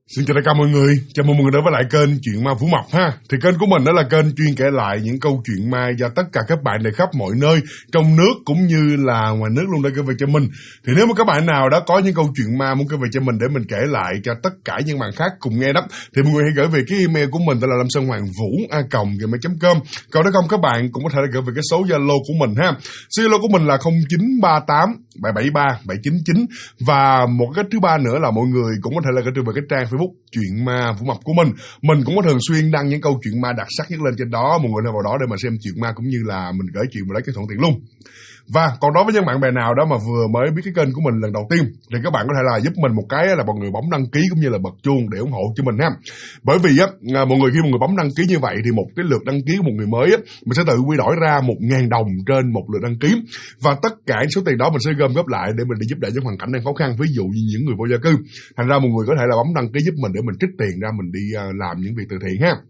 Xin chào tất cả mọi người, chào mừng mọi người đến với lại kênh Chuyện Ma Vũ Mập ha. Thì kênh của mình đó là kênh chuyên kể lại những câu chuyện ma do tất cả các bạn để khắp mọi nơi, trong nước cũng như là ngoài nước luôn đã kể về cho mình. Thì nếu mà các bạn nào đã có những câu chuyện ma muốn kể về cho mình để mình kể lại cho tất cả những bạn khác cùng nghe đó, thì mọi người hãy gửi về cái email của mình, đó là lamsonhoangvu@gmail.com. Còn nếu không các bạn cũng có thể là gửi về cái số Zalo của mình ha. Số Zalo của mình là 0938 773 799. Và một cách thứ ba nữa là mọi người cũng có thể là gửi về cái trang Facebook Chuyện Ma Vũ Mập của mình. Mình cũng có thường xuyên đăng những câu chuyện ma đặc sắc nhất lên trên đó. Mọi người hãy vào đó để mà xem chuyện ma cũng như là mình gửi chuyện và lấy cái thuận tiện luôn. Và còn đối với những bạn bè nào đó mà vừa mới biết cái kênh của mình lần đầu tiên thì các bạn có thể là giúp mình một cái là mọi người bấm đăng ký cũng như là bật chuông để ủng hộ cho mình ha. Bởi vì á mọi người khi mọi người bấm đăng ký như vậy thì một cái lượt đăng ký của một người mới á mình sẽ tự quy đổi ra 1.000 đồng trên một lượt đăng ký, và tất cả số tiền đó mình sẽ gom góp lại để mình đi giúp đỡ những hoàn cảnh đang khó khăn, ví dụ như những người vô gia cư. Thành ra mọi người có thể là bấm đăng ký giúp mình để mình trích tiền ra mình đi làm những việc từ thiện ha.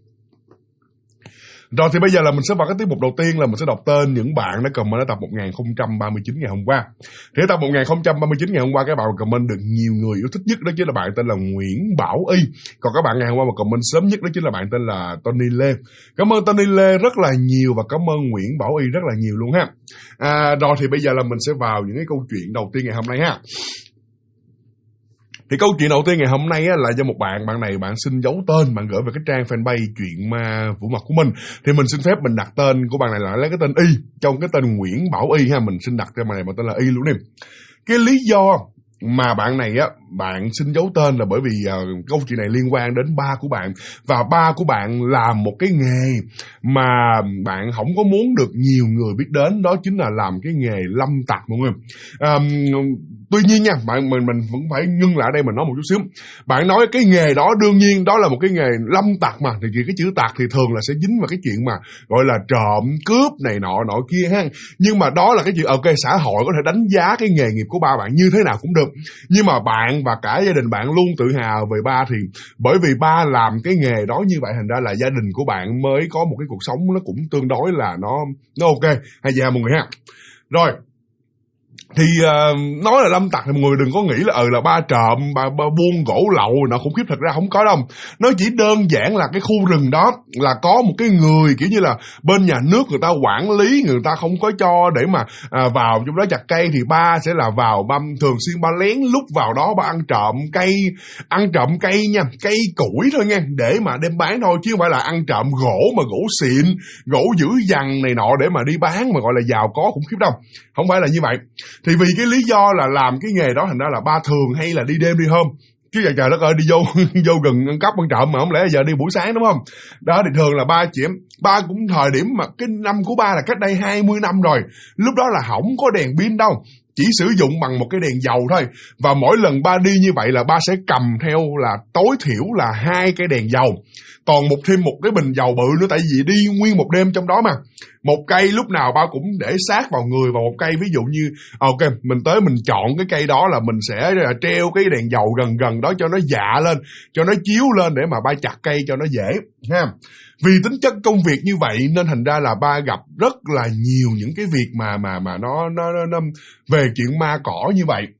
Rồi thì bây giờ là mình sẽ vào cái tiết mục đầu tiên là mình sẽ đọc tên những bạn đã comment ở tập 1039 ngày hôm qua. Thì ở tập 1039 ngày hôm qua các bạn comment được nhiều người yêu thích nhất, đó chính là bạn tên là Nguyễn Bảo Y. Còn các bạn ngày hôm qua mà comment sớm nhất đó chính là bạn tên là Tony Lê. Cảm ơn Tony Lê rất là nhiều và cảm ơn Nguyễn Bảo Y rất là nhiều luôn ha. Rồi thì bây giờ là mình sẽ vào những cái câu chuyện đầu tiên ngày hôm nay ha. Thì câu chuyện đầu tiên ngày hôm nay á, là do một bạn này bạn xin giấu tên, bạn gửi về cái trang fanpage Chuyện Ma Vũ Mập của mình. Thì mình xin phép mình đặt tên của bạn này là lấy cái tên Y trong cái tên Nguyễn Bảo Y ha, mình xin đặt cho bạn này bằng tên là Y luôn đi. Cái lý do mà bạn này á bạn xin giấu tên là bởi vì câu chuyện này liên quan đến ba của bạn, và ba của bạn làm một cái nghề mà bạn không có muốn được nhiều người biết đến, đó chính là làm cái nghề lâm tặc mọi người. Tuy nhiên nha, mình vẫn phải ngưng lại đây mình nói một chút xíu. Bạn nói cái nghề đó đương nhiên đó là một cái nghề lâm tặc mà, thì cái chữ tặc thì thường là sẽ dính vào cái chuyện mà gọi là trộm cướp này nọ kia ha. Nhưng mà đó là cái chuyện ok, xã hội có thể đánh giá cái nghề nghiệp của ba bạn như thế nào cũng được. Nhưng mà bạn và cả gia đình bạn luôn tự hào về ba, thì bởi vì ba làm cái nghề đó như vậy thành ra là gia đình của bạn mới có một cái cuộc sống nó cũng tương đối là nó ok hay gì ha mọi người ha. Rồi thì nói là lâm tặc thì mọi người đừng có nghĩ là ba trộm, ba buôn gỗ lậu nó khủng khiếp, thật ra không có đâu. Nó chỉ đơn giản là cái khu rừng đó là có một cái người kiểu như là bên nhà nước người ta quản lý, người ta không có cho để mà vào trong đó chặt cây, thì ba sẽ là vào thường xuyên ba lén lút vào đó ba ăn trộm cây nha, cây củi thôi nha, để mà đem bán thôi, chứ không phải là ăn trộm gỗ mà gỗ xịn, gỗ dữ dằn này nọ để mà đi bán mà gọi là giàu có khủng khiếp đâu, không phải là như vậy. Thì vì cái lý do là làm cái nghề đó thành ra là ba thường hay là đi đêm đi hôm, chứ giờ trời đất ơi đi vô gần ăn cắp ăn trộm mà không lẽ giờ đi buổi sáng đúng không? Đó thì thường là ba cũng thời điểm mà cái năm của ba là cách đây 20 năm rồi, lúc đó là không có đèn pin đâu, chỉ sử dụng bằng một cái đèn dầu thôi, và mỗi lần ba đi như vậy là ba sẽ cầm theo là tối thiểu là 2 cái đèn dầu, còn thêm một cái bình dầu bự nữa, tại vì đi nguyên một đêm trong đó mà. Một cây lúc nào ba cũng để sát vào người, và một cây ví dụ như ok mình tới mình chọn cái cây đó là mình sẽ treo cái đèn dầu gần đó cho nó dạ lên, cho nó chiếu lên để mà ba chặt cây cho nó dễ ha. Vì tính chất công việc như vậy nên thành ra là ba gặp rất là nhiều những cái việc mà nó về chuyện ma cỏ như vậy.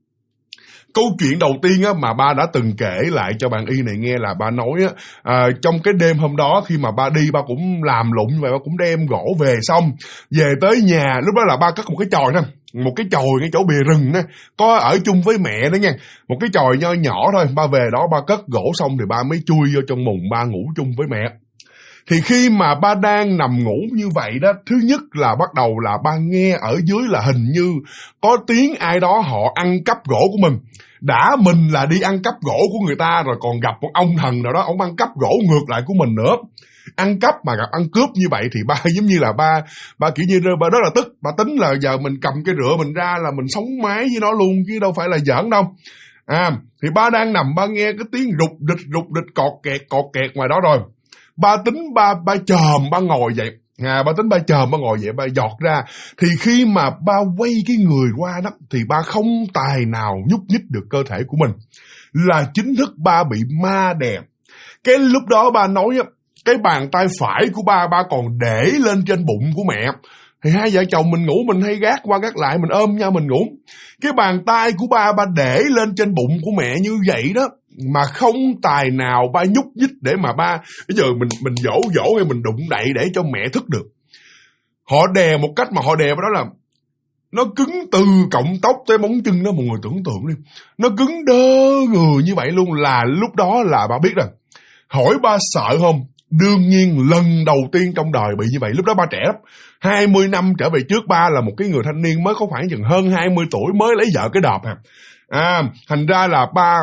Câu chuyện đầu tiên á, mà ba đã từng kể lại cho bạn Y này nghe là ba nói á, trong cái đêm hôm đó khi mà ba đi ba cũng làm lụng vậy, ba cũng đem gỗ về xong về tới nhà, lúc đó là ba cất một cái chòi thôi, một cái chòi ngay chỗ bìa rừng đó, có ở chung với mẹ đó nha, một cái chòi nho nhỏ thôi, ba về đó ba cất gỗ xong thì ba mới chui vô trong mùng ba ngủ chung với mẹ. Thì khi mà ba đang nằm ngủ như vậy đó, thứ nhất là bắt đầu là ba nghe ở dưới là hình như có tiếng ai đó họ ăn cắp gỗ của mình. Đã mình là đi ăn cắp gỗ của người ta rồi, còn gặp một ông thần nào đó ông ăn cắp gỗ ngược lại của mình nữa. Ăn cắp mà gặp ăn cướp như vậy thì ba giống như là ba kiểu như ba rất là tức, ba tính là giờ mình cầm cái rựa mình ra là mình sống mái với nó luôn chứ đâu phải là giỡn đâu. Thì ba đang nằm ba nghe cái tiếng rụt địch cọt kẹt ngoài đó rồi. Ba tính ba chồm ba ngồi dậy. Ba tính ba chồm ba ngồi dậy ba giọt ra. Thì khi mà ba quay cái người qua đó thì ba không tài nào nhúc nhích được cơ thể của mình. Là chính thức ba bị ma đè. Cái lúc đó ba nói cái bàn tay phải của ba còn để lên trên bụng của mẹ. Thì hai vợ chồng mình ngủ mình hay gác qua gác lại, mình ôm nhau mình ngủ. Cái bàn tay của ba để lên trên bụng của mẹ như vậy đó, mà không tài nào ba nhúc nhích để mà ba bây giờ mình dỗ hay mình đụng đậy để cho mẹ thức được. Họ đè một cách mà họ đè vào đó là nó cứng từ cọng tóc tới móng chân đó, mọi người tưởng tượng đi. Nó cứng đơ người như vậy luôn, là lúc đó là ba biết rồi. Hỏi ba sợ không? Đương nhiên lần đầu tiên trong đời bị như vậy. Lúc đó ba trẻ lắm, 20 năm trở về trước, ba là một cái người thanh niên mới có khoảng chừng hơn 20 tuổi, mới lấy vợ cái đợp thành ra là ba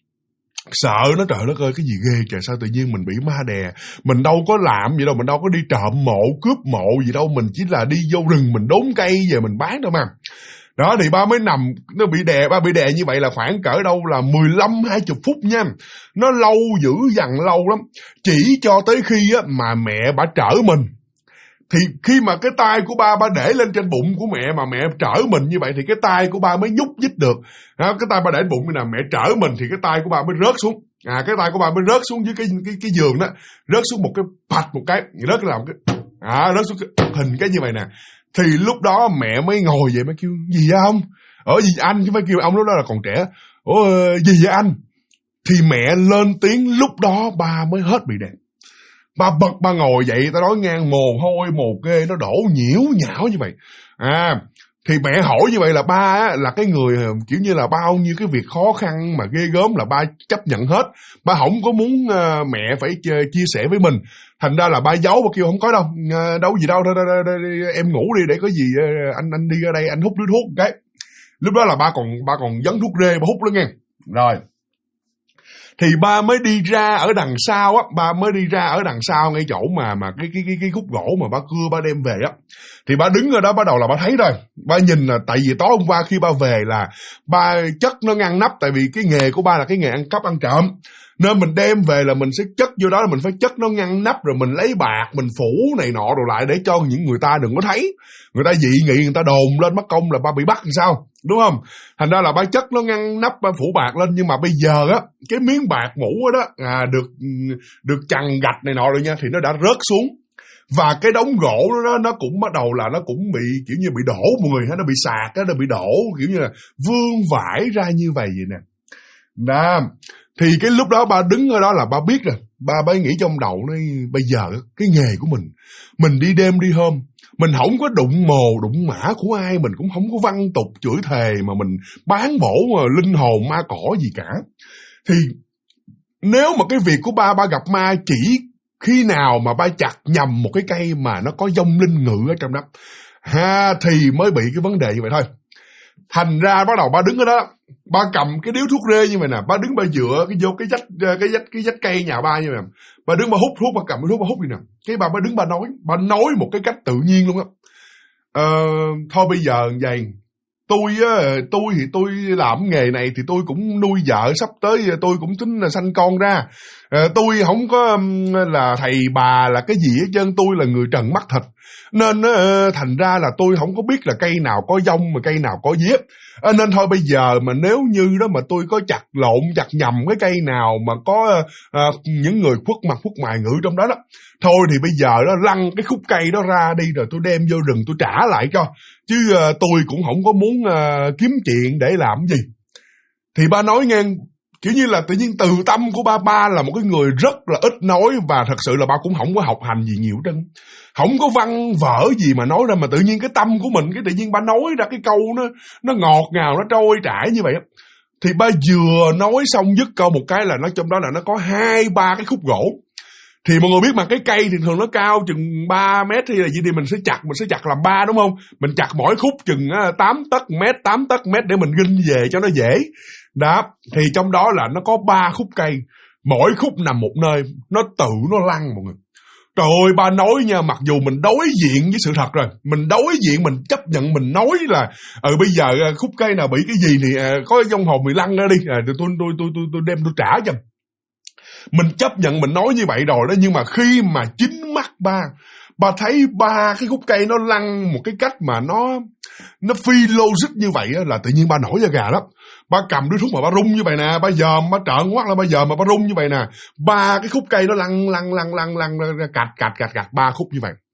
sợ nó, trời đất ơi cái gì ghê trời, sao tự nhiên mình bị ma đè. Mình đâu có làm gì đâu, mình đâu có đi trộm mộ cướp mộ gì đâu, mình chỉ là đi vô rừng mình đốn cây về mình bán thôi mà. Đó thì ba mới nằm, nó bị đè, ba bị đè như vậy là khoảng cỡ đâu là 15-20 phút nha. Nó lâu dữ dằn lâu lắm. Chỉ cho tới khi á, mà mẹ bả trở mình. Thì khi mà cái tay của ba để lên trên bụng của mẹ mà mẹ trở mình như vậy thì cái tay của ba mới nhúc nhích được. Cái tay ba để bụng như là mẹ trở mình thì cái tay của ba mới rớt xuống. Cái tay của ba mới rớt xuống dưới cái giường đó, rớt xuống một cái pạch một cái, rớt làm cái rớt xuống cái hình cái như vậy nè. Thì lúc đó mẹ mới ngồi vậy mới kêu gì vậy ông? Ở gì anh, chứ phải kêu ông lúc đó là còn trẻ. Ủa gì vậy anh? Thì mẹ lên tiếng, lúc đó ba mới hết bị đè. Ba bật ba ngồi dậy, ta nói ngang mồ hôi mồ kê nó đổ nhiễu nhão như vậy. Thì mẹ hỏi như vậy là ba á, là cái người kiểu như là bao nhiêu cái việc khó khăn mà ghê gớm là ba chấp nhận hết. Ba không có muốn mẹ phải chia sẻ với mình. Thành ra là ba giấu, ba kêu không có đâu, đâu gì đâu, em ngủ đi để có gì anh đi ra đây anh hút điếu thuốc một cái. Lúc đó là ba còn dấn thuốc rê ba hút đó nghe. Rồi thì ba mới đi ra ở đằng sau á, ba mới đi ra ở đằng sau ngay chỗ mà cái khúc gỗ mà ba cưa ba đem về á. Thì ba đứng ở đó bắt đầu là ba thấy rồi. Ba nhìn là tại vì tối hôm qua khi ba về là ba chất nó ngăn nắp, tại vì cái nghề của ba là cái nghề ăn cắp ăn trộm. Nên mình đem về là mình sẽ chất vô đó, là mình phải chất nó ngăn nắp, rồi mình lấy bạc mình phủ này nọ rồi lại để cho những người ta đừng có thấy. Người ta dị nghị, người ta đồn lên mất công là ba bị bắt làm sao, đúng không? Thành ra là ba chất nó ngăn nắp, ba phủ bạc lên. Nhưng mà bây giờ á, cái miếng bạc mũ đó được chằng gạch này nọ rồi nha, thì nó đã rớt xuống. Và cái đống gỗ đó nó cũng bắt đầu là nó cũng bị kiểu như bị đổ mọi người, nó bị sạc, nó bị đổ kiểu như là vương vãi ra như vậy nè. Đó. Thì cái lúc đó ba đứng ở đó là ba biết rồi. Ba mới nghĩ trong đầu nói bây giờ cái nghề của mình đi đêm đi hôm, mình không có đụng mồ đụng mã của ai, mình cũng không có văn tục chửi thề mà mình bán bổ mà linh hồn ma cỏ gì cả. Thì nếu mà cái việc của ba gặp ma chỉ khi nào mà ba chặt nhầm một cái cây mà nó có vong linh ngự ở trong đó thì mới bị cái vấn đề như vậy thôi. Thành ra bắt đầu ba đứng ở đó, ba cầm cái điếu thuốc rê như vậy nè, ba đứng ba dựa cái vách cây nhà ba như vậy nè, ba đứng ba hút thuốc, ba cầm cái thuốc ba hút như nè, cái ba đứng ba nói một cái cách tự nhiên luôn á. Thôi bây giờ vậy, tôi thì tôi làm nghề này thì tôi cũng nuôi vợ, sắp tới tôi cũng tính là sanh con ra. Tôi không có là thầy bà là cái gì hết trơn, tôi là người trần mắt thịt. Nên thành ra là tôi không có biết là cây nào có vong mà cây nào có giết. Nên thôi bây giờ mà nếu như đó mà tôi có chặt nhầm cái cây nào mà có những người khuất mặt khuất mày ngự trong đó đó, thôi thì bây giờ đó lăn cái khúc cây đó ra đi rồi tôi đem vô rừng tôi trả lại cho. Chứ tôi cũng không có muốn kiếm chuyện để làm gì. Thì ba nói nghe, kiểu như là tự nhiên từ tâm của ba là một cái người rất là ít nói, và thật sự là ba cũng không có học hành gì nhiều trơn, không có văn vở gì mà nói ra, mà tự nhiên cái tâm của mình, cái tự nhiên ba nói ra cái câu nó ngọt ngào, nó trôi chảy như vậy. Thì ba vừa nói xong dứt câu một cái là nó trong đó là nó có 2-3 cái khúc gỗ. Thì mọi người biết mà cái cây thì thường nó cao chừng 3 mét hay là gì thì mình sẽ chặt làm 3 đúng không? Mình chặt mỗi khúc chừng 8 tấc mét để mình ginh về cho nó dễ. Đó, thì trong đó là nó có 3 khúc cây, mỗi khúc nằm một nơi, nó lăn mọi người. Trời ơi, ba nói nha, mặc dù mình đối diện với sự thật rồi, mình đối diện, mình chấp nhận, mình nói là bây giờ khúc cây nào bị cái gì thì có vong hồn mình lăn ra đi, tôi đem tôi trả cho. Mình chấp nhận, mình nói như vậy rồi đó, nhưng mà khi mà chính mắt ba thấy 3 cái khúc cây nó lăn một cái cách mà nó phi logic như vậy á, là tự nhiên ba nổi da gà lắm. Ba cầm đứa thuốc mà ba rung như vậy nè, ba dòm, ba trợn mắt là ba dòm mà ba rung như vậy nè. 3 cái khúc cây nó lăn cạch 3 khúc như vậy.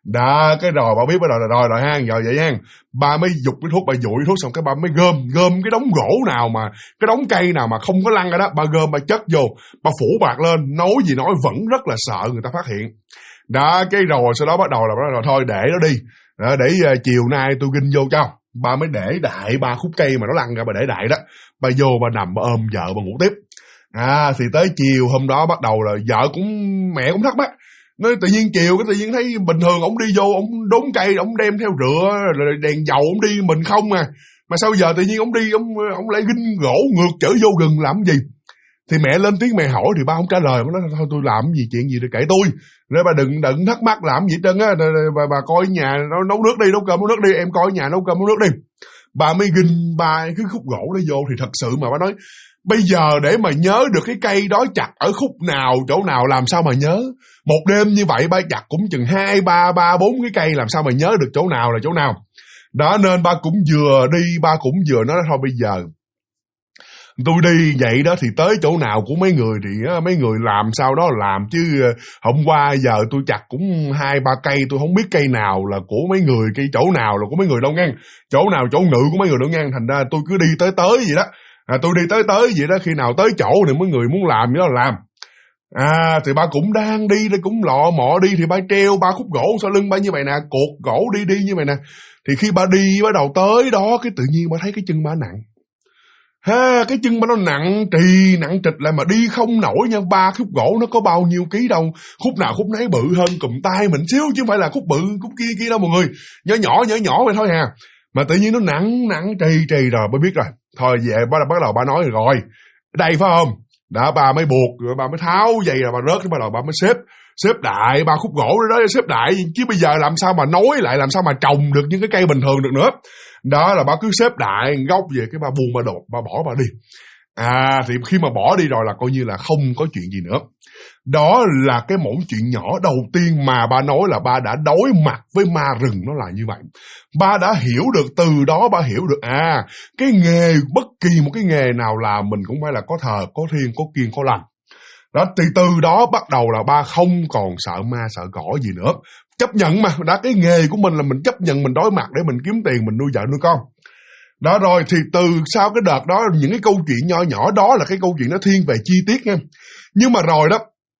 Đó, cái rồi bà biết bắt đầu là rồi ha, rồi vậy ha. Ba mới giục cái thuốc, bà dụi thuốc xong cái ba mới gom cái đống gỗ nào mà, cái đống cây nào mà không có lăn ra đó, ba gom ba chất vô, ba phủ bạc lên, nói gì nói vẫn rất là sợ người ta phát hiện. Đó, cái rồi sau đó bắt đầu là thôi để nó đi. Đó, để chiều nay tôi ginh vô cho. Ba mới để đại 3 khúc cây mà nó lăn ra, bà để đại đó. Ba vô ba nằm ba ôm vợ ba ngủ tiếp. Thì tới chiều hôm đó bắt đầu là vợ mẹ cũng thắc mắc. Nói tự nhiên chiều cái tự nhiên thấy bình thường ông đi vô, ông đốn cây, ông đem theo rửa, rồi đèn dầu ông đi mình không mà sao giờ tự nhiên ông đi, ông lại ginh gỗ ngược trở vô rừng làm gì? Thì mẹ lên tiếng mẹ hỏi thì ba không trả lời, nó nói thôi tôi làm gì chuyện gì để kể tôi, rồi bà đừng thắc mắc làm gì hết trơn á, bà coi nhà nấu nước đi, nấu cơm nấu nước đi, em coi nhà nấu cơm nấu nước đi. Bà mới ginh ba cái khúc gỗ đó vô thì thật sự mà bà nói bây giờ để mà nhớ được cái cây đó chặt ở khúc nào, chỗ nào làm sao mà nhớ. Một đêm như vậy ba chặt cũng chừng 2, 3, 4 cái cây, làm sao mà nhớ được chỗ nào là chỗ nào. Đó nên ba cũng vừa nói thôi bây giờ tôi đi vậy đó thì tới chỗ nào của mấy người thì mấy người làm sao đó làm, chứ hôm qua giờ tôi chặt cũng 2, 3 cây, tôi không biết cây nào là của mấy người, cây chỗ nào là của mấy người đâu ngang, chỗ nào chỗ ngự của mấy người đâu ngang, thành ra tôi cứ đi tới vậy đó. Tôi đi tới vậy đó, khi nào tới chỗ thì mấy người muốn làm gì đó làm. Thì ba cũng đang đi, cũng lọ mọ đi thì ba treo 3 khúc gỗ sau lưng ba như vậy nè, cột gỗ đi như vậy nè. Thì khi ba đi bắt đầu tới đó, cái tự nhiên ba thấy cái chân ba nặng. Cái chân ba nó nặng trịch lại mà đi không nổi nha. 3 khúc gỗ nó có bao nhiêu ký đâu, khúc nào khúc nấy bự hơn cụm tay mình xíu chứ không phải là khúc bự khúc kia đâu mọi người, nhỏ vậy thôi hà. Mà tự nhiên nó nặng trì rồi ba biết rồi. Thôi về bắt đầu ba nói rồi đây phải không, đã ba mới buộc rồi ba mới tháo dây rồi ba rớt, bắt đầu ba mới xếp đại 3 khúc gỗ đó, xếp đại chứ bây giờ làm sao mà nối lại, làm sao mà trồng được những cái cây bình thường được nữa. Đó là ba cứ xếp đại gốc về cái ba buông ba đột ba bỏ ba đi. Thì khi mà bỏ đi rồi là coi như là không có chuyện gì nữa. Đó là cái mẩu chuyện nhỏ đầu tiên mà ba nói là ba đã đối mặt với ma rừng, nó là như vậy. Ba đã hiểu được, từ đó ba hiểu được cái nghề, bất kỳ một cái nghề nào làm mình cũng phải là có thờ, có thiên, có kiêng, có lành. Đó, từ đó bắt đầu là ba không còn sợ ma sợ cỏ gì nữa. Chấp nhận mà, đã cái nghề của mình là mình chấp nhận mình đối mặt để mình kiếm tiền, mình nuôi vợ nuôi con. Đó rồi thì từ sau cái đợt đó, những cái câu chuyện nho nhỏ đó là cái câu chuyện nó thiên về chi tiết nha. Nhưng mà rồi đó,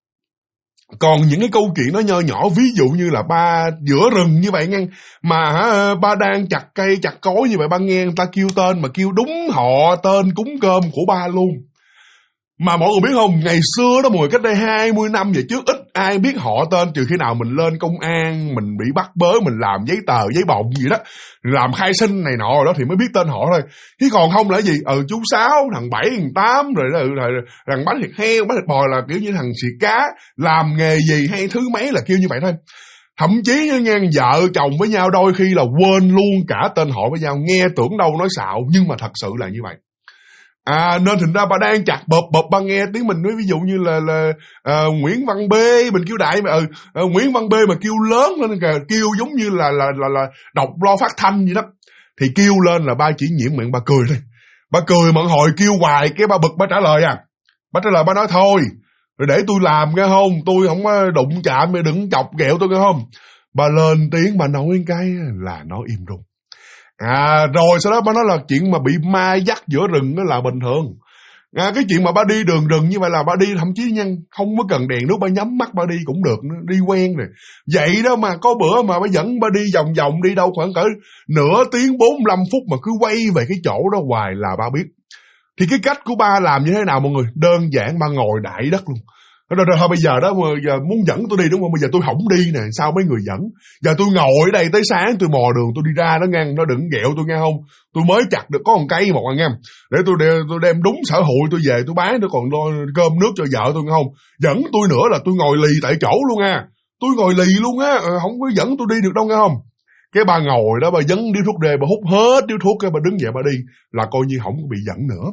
còn những cái câu chuyện nó nho nhỏ, ví dụ như là ba giữa rừng như vậy nha, mà ba đang chặt cây chặt cối như vậy, ba nghe người ta kêu tên mà kêu đúng họ tên cúng cơm của ba luôn. Mà mọi người biết không, ngày xưa đó mọi người, cách đây 20 năm về trước, ít ai biết họ tên, trừ khi nào mình lên công an, mình bị bắt bớ, mình làm giấy tờ, giấy bọng gì đó, làm khai sinh này nọ rồi đó thì mới biết tên họ thôi. Chứ còn không là gì, chú Sáu, thằng Bảy, thằng Tám, rồi thằng bánh thịt heo, bánh thịt bò là kiểu như thằng xì cá, làm nghề gì hay thứ mấy là kêu như vậy thôi. Thậm chí nha, vợ chồng với nhau đôi khi là quên luôn cả tên họ với nhau, nghe tưởng đâu nói xạo, nhưng mà thật sự là như vậy. Nên thành ra bà đang chặt bập bà nghe tiếng mình nói, ví dụ như là Nguyễn Văn B, mình kêu đại mà Nguyễn Văn B mà kêu lớn lên kìa, kêu giống như là đọc lo phát thanh vậy đó, thì kêu lên là ba chỉ nhiễm miệng ba cười thôi. Ba cười mận hồi kêu hoài, cái ba bực ba trả lời ba trả lời ba nói thôi rồi để tôi làm nghe không, tôi không đụng chạm, đừng chọc ghẹo tôi nghe không. Ba lên tiếng bà nói cái là nó im rung. Rồi sau đó bà nói là chuyện mà bị ma dắt giữa rừng đó là bình thường. Cái chuyện mà bà đi đường rừng như vậy là bà đi thậm chí nha, không có cần đèn nước, bà nhắm mắt bà đi cũng được, đi quen rồi. Vậy đó mà có bữa mà bà dẫn bà đi vòng vòng, đi đâu khoảng cỡ nửa tiếng 45 phút mà cứ quay về cái chỗ đó hoài là bà biết. Thì cái cách của ba làm như thế nào mọi người? Đơn giản, ba ngồi đại đất luôn. Rồi thôi bây giờ đó giờ muốn dẫn tôi đi đúng không? Bây giờ tôi không đi nè, sao mấy người dẫn? Giờ tôi ngồi ở đây tới sáng, tôi mò đường tôi đi ra đó nghe, nó đừng ghẹo tôi nghe không? Tôi mới chặt được có một cây một nghe, để tôi đem đúng sở hụi tôi về tôi bán, tôi còn lo cơm nước cho vợ tôi nghe không? Dẫn tôi nữa là tôi ngồi lì tại chỗ luôn tôi ngồi lì luôn không có dẫn tôi đi được đâu nghe không? Cái bà ngồi đó, bà dấn điếu thuốc đề, bà hút hết điếu thuốc, cái bà đứng dậy bà đi là coi như không có bị dẫn nữa.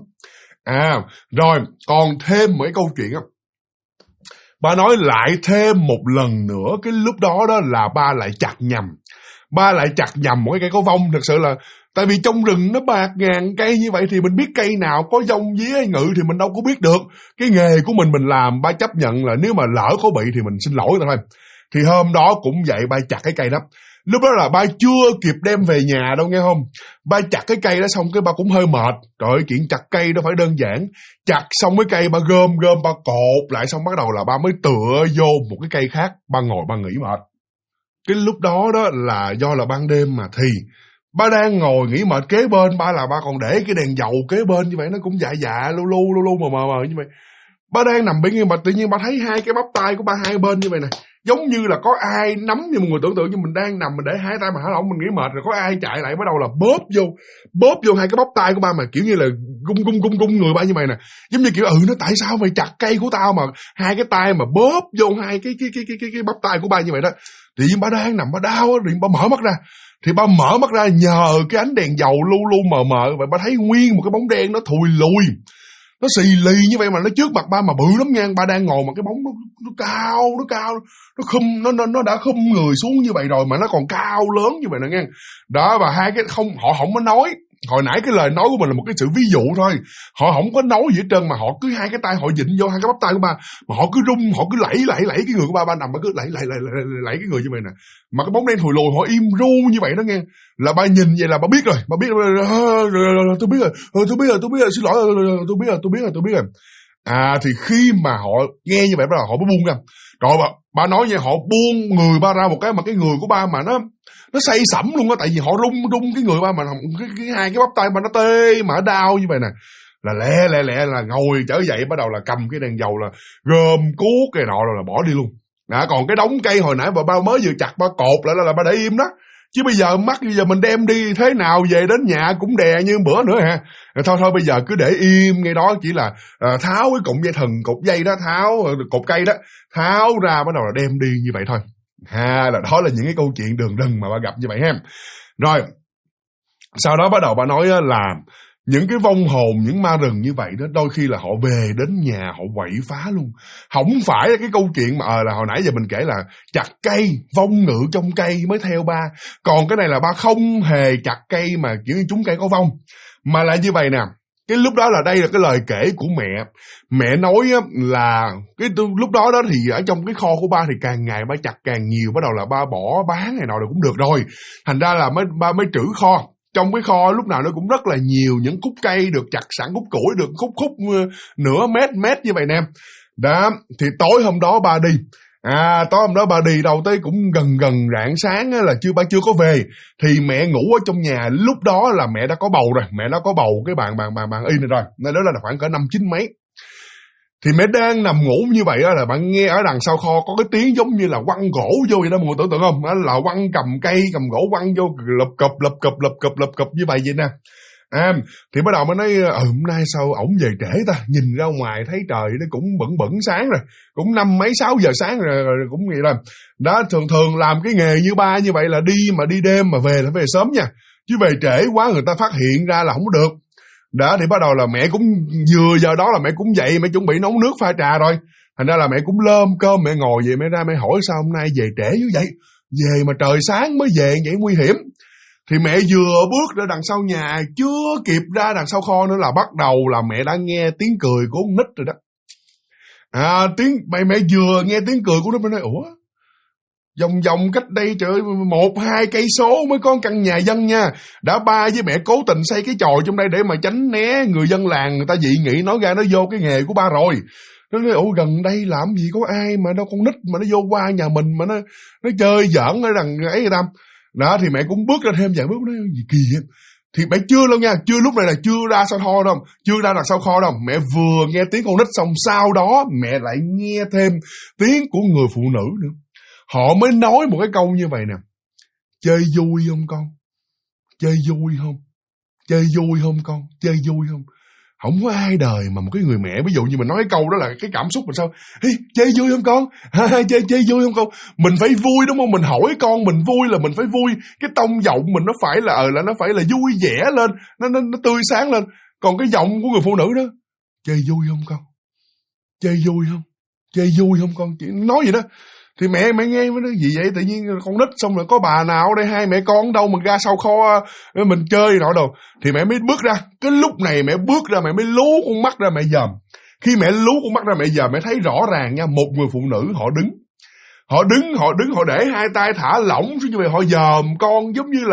Rồi còn thêm một cái câu chuyện á. Ba nói lại thêm một lần nữa, cái lúc đó đó là ba lại chặt nhầm. Ba lại chặt nhầm một cái cây có vong. Thật sự là, tại vì trong rừng nó bạc ngàn cây như vậy thì mình biết cây nào có vong vía hay ngự thì mình đâu có biết được. Cái nghề của mình làm, ba chấp nhận là nếu mà lỡ có bị thì mình xin lỗi thôi. Thì hôm đó cũng vậy, ba chặt cái cây đó. Lúc đó là ba chưa kịp đem về nhà đâu nghe không. Ba chặt cái cây đó xong cái ba cũng hơi mệt. Trời ơi, chuyện chặt cây đâu phải đơn giản. Chặt xong cái cây ba gom ba cột lại, xong bắt đầu là ba mới tựa vô một cái cây khác. Ba ngồi ba nghỉ mệt. Cái lúc đó đó là do là ban đêm mà, thì ba đang ngồi nghỉ mệt, kế bên ba là ba còn để cái đèn dầu kế bên như vậy, nó cũng dạ lu lu mờ như vậy. Ba đang nằm bên mà tự nhiên ba thấy hai cái bắp tay của ba hai bên như vậy này, giống như là có ai nắm, như một người tưởng tượng như mình đang nằm mình để hai tay mà thả lỏng mình nghỉ mệt, rồi có ai chạy lại bắt đầu là bóp vô hai cái bắp tay của ba, mà kiểu như là gung người ba như vậy nè, giống như kiểu nó tại sao mày chặt cây của tao mà hai cái tay mà bóp vô hai cái bắp tay của ba như vậy đó. Tự nhiên ba đang nằm ba đau á, rồi ba mở mắt ra. Thì ba mở mắt ra nhờ cái ánh đèn dầu lu mờ vậy, ba thấy nguyên một cái bóng đen nó thùi lùi, nó xì lì như vậy mà nó trước mặt ba mà bự lắm nha. Ba đang ngồi mà cái bóng nó cao, nó đã khum người xuống như vậy rồi mà nó còn cao lớn như vậy nè nghe. Đó, và hai cái họ không có nói. Hồi nãy cái lời nói của mình là một cái sự ví dụ thôi. Họ không có nói gì hết trơn, mà họ cứ hai cái tay họ vịn vô hai cái bắp tay của ba, mà họ cứ rung, họ cứ lẫy cái người của ba nằm, ba cứ lẫy cái người như vậy nè. Mà cái bóng đen thùi lùi họ im ru như vậy đó nghe. Là ba nhìn vậy là ba biết rồi, tôi biết rồi, xin lỗi, tôi biết rồi. Thì khi mà họ nghe như vậy bắt đầu họ mới buông ra. Rồi ba nói vậy, họ buông người ba ra một cái mà cái người của ba mà nó say sẩm luôn á, tại vì họ rung cái người ba mà cái hai cái bắp tay ba nó tê mà đau như vậy nè. Là lẹ là ngồi trở dậy, bắt đầu là cầm cái đèn dầu là gom cuốc cái nọ rồi là bỏ đi luôn. Còn cái đống cây hồi nãy ba mới vừa chặt ba cột lại là ba để im đó. Chứ bây giờ mình đem đi thế nào về đến nhà cũng đè như bữa nữa ha. Thôi bây giờ cứ để im ngay đó, chỉ là tháo cái cụm dây thừng, cột dây đó, tháo cột cây đó, tháo ra bắt đầu là đem đi như vậy thôi. Là đó là những cái câu chuyện đường rừng mà ba gặp như vậy ha. Rồi sau đó bắt đầu ba nói là những cái vong hồn, những ma rừng như vậy đó, đôi khi là họ về đến nhà họ quậy phá luôn. Không phải là cái câu chuyện mà là hồi nãy giờ mình kể là chặt cây, vong ngự trong cây mới theo ba. Còn cái này là ba không hề chặt cây mà kiểu như trúng cây có vong. Mà là như vậy nè, cái lúc đó là đây là cái lời kể của mẹ. Mẹ nói là cái lúc đó thì ở trong cái kho của ba thì càng ngày ba chặt càng nhiều, bắt đầu là ba bỏ bán ngày nào được cũng được rồi. Thành ra là ba mới trữ kho. Trong cái kho lúc nào nó cũng rất là nhiều những khúc cây được chặt sẵn, khúc củi được khúc nửa mét như vậy nè. Đó, thì tối hôm đó ba đi. Tối hôm đó ba đi đâu tới cũng gần rạng sáng là ba chưa có về. Thì mẹ ngủ ở trong nhà, lúc đó là mẹ đã có bầu rồi, mẹ đã có bầu cái bạn y này rồi. Nên đó là khoảng cỡ 5-9 mấy. Thì mẹ đang nằm ngủ như vậy đó, là bạn nghe ở đằng sau kho có cái tiếng giống như là quăng gỗ vô vậy đó, mọi người tưởng tượng không? Đó là quăng cầm cây, cầm gỗ quăng vô lập cập như vậy nè. Thì bắt đầu mới nói hôm nay sao ổng về trễ ta, nhìn ra ngoài thấy trời nó cũng bẩn sáng rồi, cũng 5 mấy 6 giờ sáng rồi cũng vậy rồi. Đó, thường làm cái nghề như ba như vậy là đi đêm mà về là về sớm nha, chứ về trễ quá người ta phát hiện ra là không có được. Đó, thì bắt đầu là mẹ cũng vừa giờ đó là mẹ cũng dậy, mẹ chuẩn bị nấu nước pha trà rồi. Thành ra là mẹ cũng lơm cơm, mẹ ngồi vậy, mẹ ra mẹ hỏi sao hôm nay về trễ như vậy, về mà trời sáng mới về vậy nguy hiểm. Thì mẹ vừa bước ra đằng sau nhà, chưa kịp ra đằng sau kho nữa là bắt đầu là mẹ đã nghe tiếng cười của con nít rồi đó. Mẹ vừa nghe tiếng cười của nó mới nói ủa, vòng cách đây trời 1-2 cây số mới có căn nhà dân nha. Đã ba với mẹ cố tình xây cái chòi trong đây để mà tránh né người dân làng, người ta dị nghị nói ra nó vô cái nghề của ba rồi. Nó nói ủa gần đây làm gì có ai mà đâu con nít mà nó vô qua nhà mình mà nó chơi giỡn ở đằng ấy người ta. Đó, thì mẹ cũng bước ra thêm vài bước, nói gì kỳ vậy. Thì mẹ chưa đâu nha, lúc này là chưa ra sau kho đâu, chưa ra đằng sau kho đâu. Mẹ vừa nghe tiếng con nít xong sau đó mẹ lại nghe thêm tiếng của người phụ nữ nữa. Họ mới nói một cái câu như vậy nè: chơi vui không con? Chơi vui không? Chơi vui không con? Chơi vui không? Không có ai đời mà một cái người mẹ, ví dụ như mình nói cái câu đó là cái cảm xúc mình sao? Hey, chơi vui không con? Chơi vui không con? Mình phải vui đúng không? Mình hỏi con mình vui là mình phải vui. Cái tông giọng mình nó phải là nó phải là vui vẻ lên, nó tươi sáng lên. Còn cái giọng của người phụ nữ đó: chơi vui không con? Chơi vui không? Chơi vui không con? Chỉ nói vậy đó. Thì mẹ nghe mới nói gì vậy, tự nhiên con nít xong rồi có bà nào ở đây, hai mẹ con đâu mà ra sau kho mình chơi nọ đâu. Thì mẹ mới bước ra, cái lúc này mẹ bước ra mẹ mới lú con mắt ra mẹ dòm. Khi mẹ lú con mắt ra mẹ dòm, mẹ thấy rõ ràng nha, một người phụ nữ họ đứng Họ đứng họ để hai tay thả lỏng xuống như vậy, họ dòm con giống như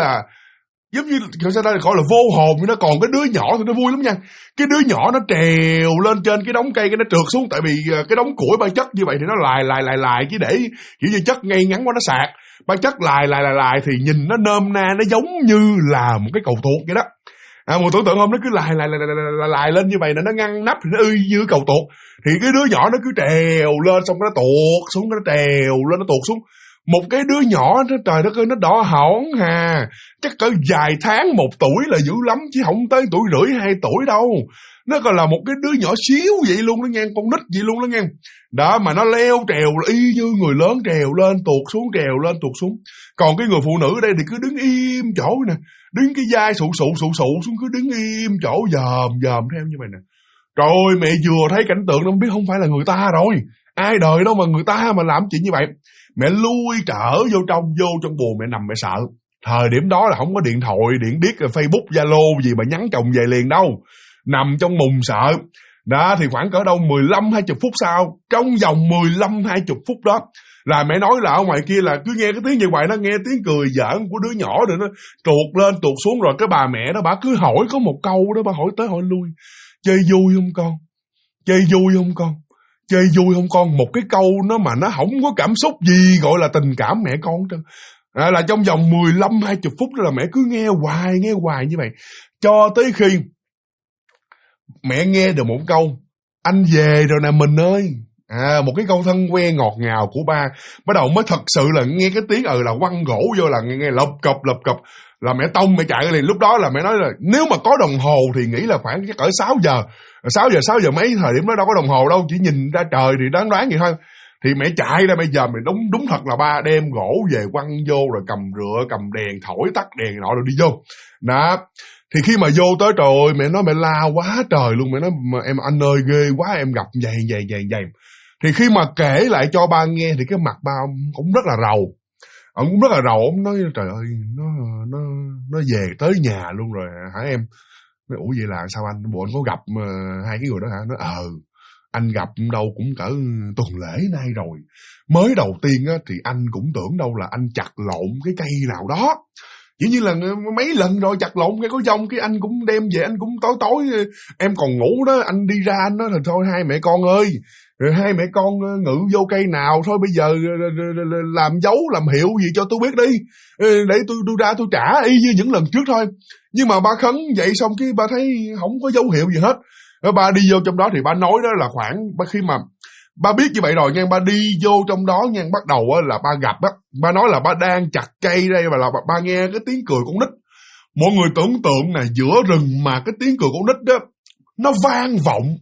sao ta gọi là vô hồn vậy đó. Còn cái đứa nhỏ thì nó vui lắm nha. Cái đứa nhỏ nó trèo lên trên cái đống cây, cái nó trượt xuống, tại vì cái đống củi ba chất như vậy thì nó lài chứ để kiểu như chất ngay ngắn quá nó sạc. Ba chất lài thì nhìn nó nôm na, nó giống như là một cái cầu tuột vậy đó. Một tưởng tượng không, nó cứ lài lên như vậy là nó ngăn nắp thì nó như cầu tuột. Thì cái đứa nhỏ nó cứ trèo lên, xong nó tuột xuống, nó trèo lên nó tuột xuống. Một cái đứa nhỏ nó trời đất ơi, nó đỏ hỏn hà, chắc cỡ vài tháng 1 tuổi là dữ lắm, chứ không tới 1 tuổi rưỡi 2 tuổi đâu. Nó còn là một cái đứa nhỏ xíu vậy luôn đó nghe, con nít vậy luôn đó nghe. Đó mà nó leo trèo y như người lớn, trèo lên tuột xuống, trèo lên tuột xuống. Còn cái người phụ nữ ở đây thì cứ đứng im chỗ nè, đứng cái vai sụ xuống, cứ đứng im chỗ dòm theo như vậy nè. Rồi mẹ vừa thấy cảnh tượng nó biết không phải là người ta rồi, ai đời đâu mà người ta mà làm chuyện như vậy. Mẹ lui trở vô trong buồng, mẹ nằm mẹ sợ. Thời điểm đó là không có điện thoại, điện điếc, Facebook, Zalo gì mà nhắn chồng về liền đâu. Nằm trong mùng sợ. Đó thì khoảng cỡ đâu 15-20 phút sau, trong vòng 15-20 phút đó là mẹ nói là ở ngoài kia là cứ nghe cái tiếng như vậy, nó nghe tiếng cười giỡn của đứa nhỏ rồi nó tuột lên tuột xuống. Rồi cái bà mẹ đó bà cứ hỏi có một câu đó, bà hỏi tới hỏi lui: chơi vui không con? Chơi vui không con? Chơi vui không con? Một cái câu nó mà nó không có cảm xúc gì gọi là tình cảm mẹ con trơn. Là trong vòng 15-20 phút đó là mẹ cứ nghe hoài như vậy. Cho tới khi mẹ nghe được một câu: anh về rồi nè mình ơi. Một cái câu thân quen ngọt ngào của ba. Bắt đầu mới thật sự là nghe cái tiếng là quăng gỗ vô, là nghe lộp cộp là mẹ tông mẹ chạy liền. Lúc đó là mẹ nói là nếu mà có đồng hồ thì nghĩ là khoảng chắc cỡ 6 giờ mấy, thời điểm đó đâu có đồng hồ đâu, chỉ nhìn ra trời thì đoán vậy thôi. Thì mẹ chạy ra bây giờ mẹ đúng thật là ba đem gỗ về quăng vô, rồi cầm rựa cầm đèn thổi tắt đèn nọ rồi đi vô. Đó. Thì khi mà vô tới trời ơi, mẹ nói mẹ la quá trời luôn. Mẹ nói mà em anh ơi ghê quá, em gặp vậy. Thì khi mà kể lại cho ba nghe thì cái mặt ba cũng rất là rầu. Ông cũng rất là rầu, ông nói trời ơi, nó về tới nhà luôn rồi hả em? Nói ủa vậy là sao anh? Bộ anh có gặp hai cái người đó hả? Nói anh gặp đâu cũng cỡ tuần lễ nay rồi. Mới đầu tiên á thì anh cũng tưởng đâu là anh chặt lộn cái cây nào đó. Chỉ như là mấy lần rồi chặt lộn cây có dông, cái anh cũng đem về, anh cũng tối em còn ngủ đó, anh đi ra anh nói là thôi hai mẹ con ơi, rồi hai mẹ con ngự vô cây nào thôi, bây giờ làm dấu làm hiệu gì cho tôi biết đi, để tôi ra tôi trả y như những lần trước thôi. Nhưng mà ba khấn vậy xong cái ba thấy không có dấu hiệu gì hết. Ba đi vô trong đó thì ba nói đó là khi mà ba biết như vậy rồi nha, ba đi vô trong đó nha, bắt đầu là ba gặp á, ba nói là ba đang chặt cây đây và là ba nghe cái tiếng cười con nít. Mọi người tưởng tượng nè, giữa rừng mà cái tiếng cười con nít đó nó vang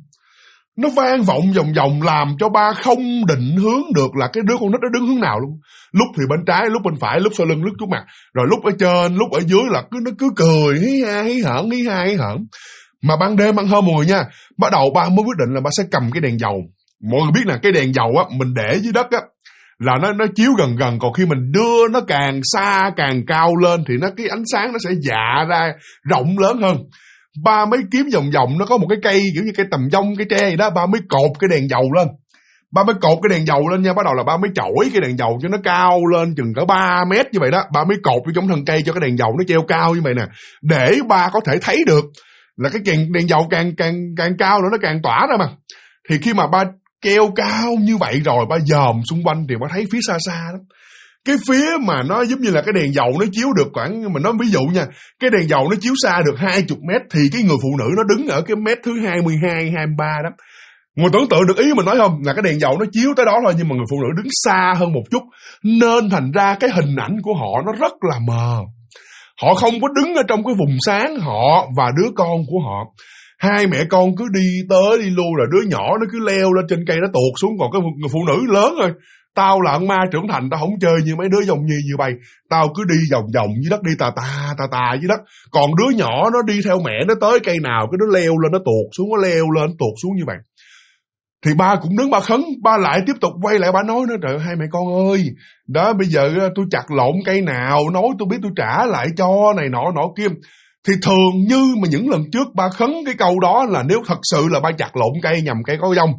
vọng vòng làm cho ba không định hướng được là cái đứa con nít nó đứng hướng nào luôn. Lúc thì bên trái, lúc bên phải, lúc sau lưng, lúc trước mặt, rồi lúc ở trên, lúc ở dưới là nó cứ cười hí ha hí hởn. Mà ban đêm ăn hôm mọi người nha, bắt đầu ba mới quyết định là ba sẽ cầm cái đèn dầu. Mọi người biết là cái đèn dầu á, mình để dưới đất á là nó chiếu gần, còn khi mình đưa nó càng xa càng cao lên thì cái ánh sáng nó sẽ dạ ra rộng lớn hơn. Ba mới kiếm vòng nó có một cái cây kiểu như cây tầm dông, cây tre vậy đó, ba mới cột cái đèn dầu lên. Ba mới cột cái đèn dầu lên nha, bắt đầu là ba mới chổi cái đèn dầu cho nó cao lên chừng cỡ 3 mét như vậy đó. Ba mới cột vô trong thân cây cho cái đèn dầu nó treo cao như vậy nè, để ba có thể thấy được là cái đèn dầu càng cao nữa nó càng tỏa ra mà. Thì khi mà ba treo cao như vậy rồi, ba dòm xung quanh thì ba thấy phía xa lắm. Cái phía mà nó giống như là cái đèn dầu nó chiếu được khoảng, mình nói ví dụ nha, cái đèn dầu nó chiếu xa được 20 mét thì cái người phụ nữ nó đứng ở cái mét thứ 22, 23 đó. Người tưởng tượng được ý mình nói không? Là cái đèn dầu nó chiếu tới đó thôi, nhưng mà người phụ nữ đứng xa hơn một chút, nên thành ra cái hình ảnh của họ nó rất là mờ. Họ không có đứng ở trong cái vùng sáng, họ và đứa con của họ. Hai mẹ con cứ đi tới đi lui, rồi đứa nhỏ nó cứ leo lên trên cây nó tuột xuống. Còn cái người phụ nữ lớn rồi, tao là con ma trưởng thành, tao không chơi như mấy đứa dòng nhi như bay. Tao cứ đi vòng dưới đất, đi tà dưới đất. Còn đứa nhỏ nó đi theo mẹ, nó tới cây nào cái nó leo lên nó tuột xuống, nó leo lên tuột xuống như vậy. Thì ba cũng đứng ba khấn, ba lại tiếp tục quay lại ba nói nữa: trời hai mẹ con ơi, đó bây giờ tôi chặt lộn cây nào, nói tôi biết tôi trả lại cho này nọ kia. Thì thường như mà những lần trước ba khấn cái câu đó là nếu thật sự là ba chặt lộn cây nhằm cây có dông,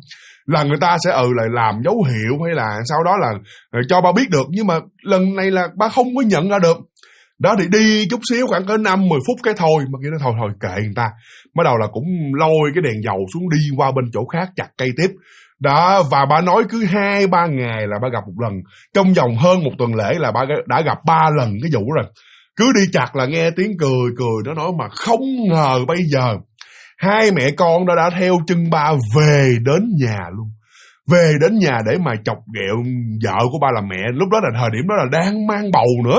là người ta sẽ lại làm dấu hiệu hay là sau đó là cho ba biết được, nhưng mà lần này là ba không có nhận ra được. Đó thì đi chút xíu khoảng cỡ 5-10 phút cái thôi, mà kia nó thôi kệ người ta. Bắt đầu là cũng lôi cái đèn dầu xuống đi qua bên chỗ khác chặt cây tiếp. Đó, và bà nói cứ 2-3 ngày là bà gặp một lần. Trong vòng hơn một tuần lễ là bà đã gặp 3 lần cái vụ rồi. Cứ đi chặt là nghe tiếng cười nó nói, mà không ngờ bây giờ hai mẹ con đã theo chân ba về đến nhà luôn. Về đến nhà để mà chọc ghẹo vợ của ba là mẹ. Lúc đó là thời điểm đó là đang mang bầu nữa.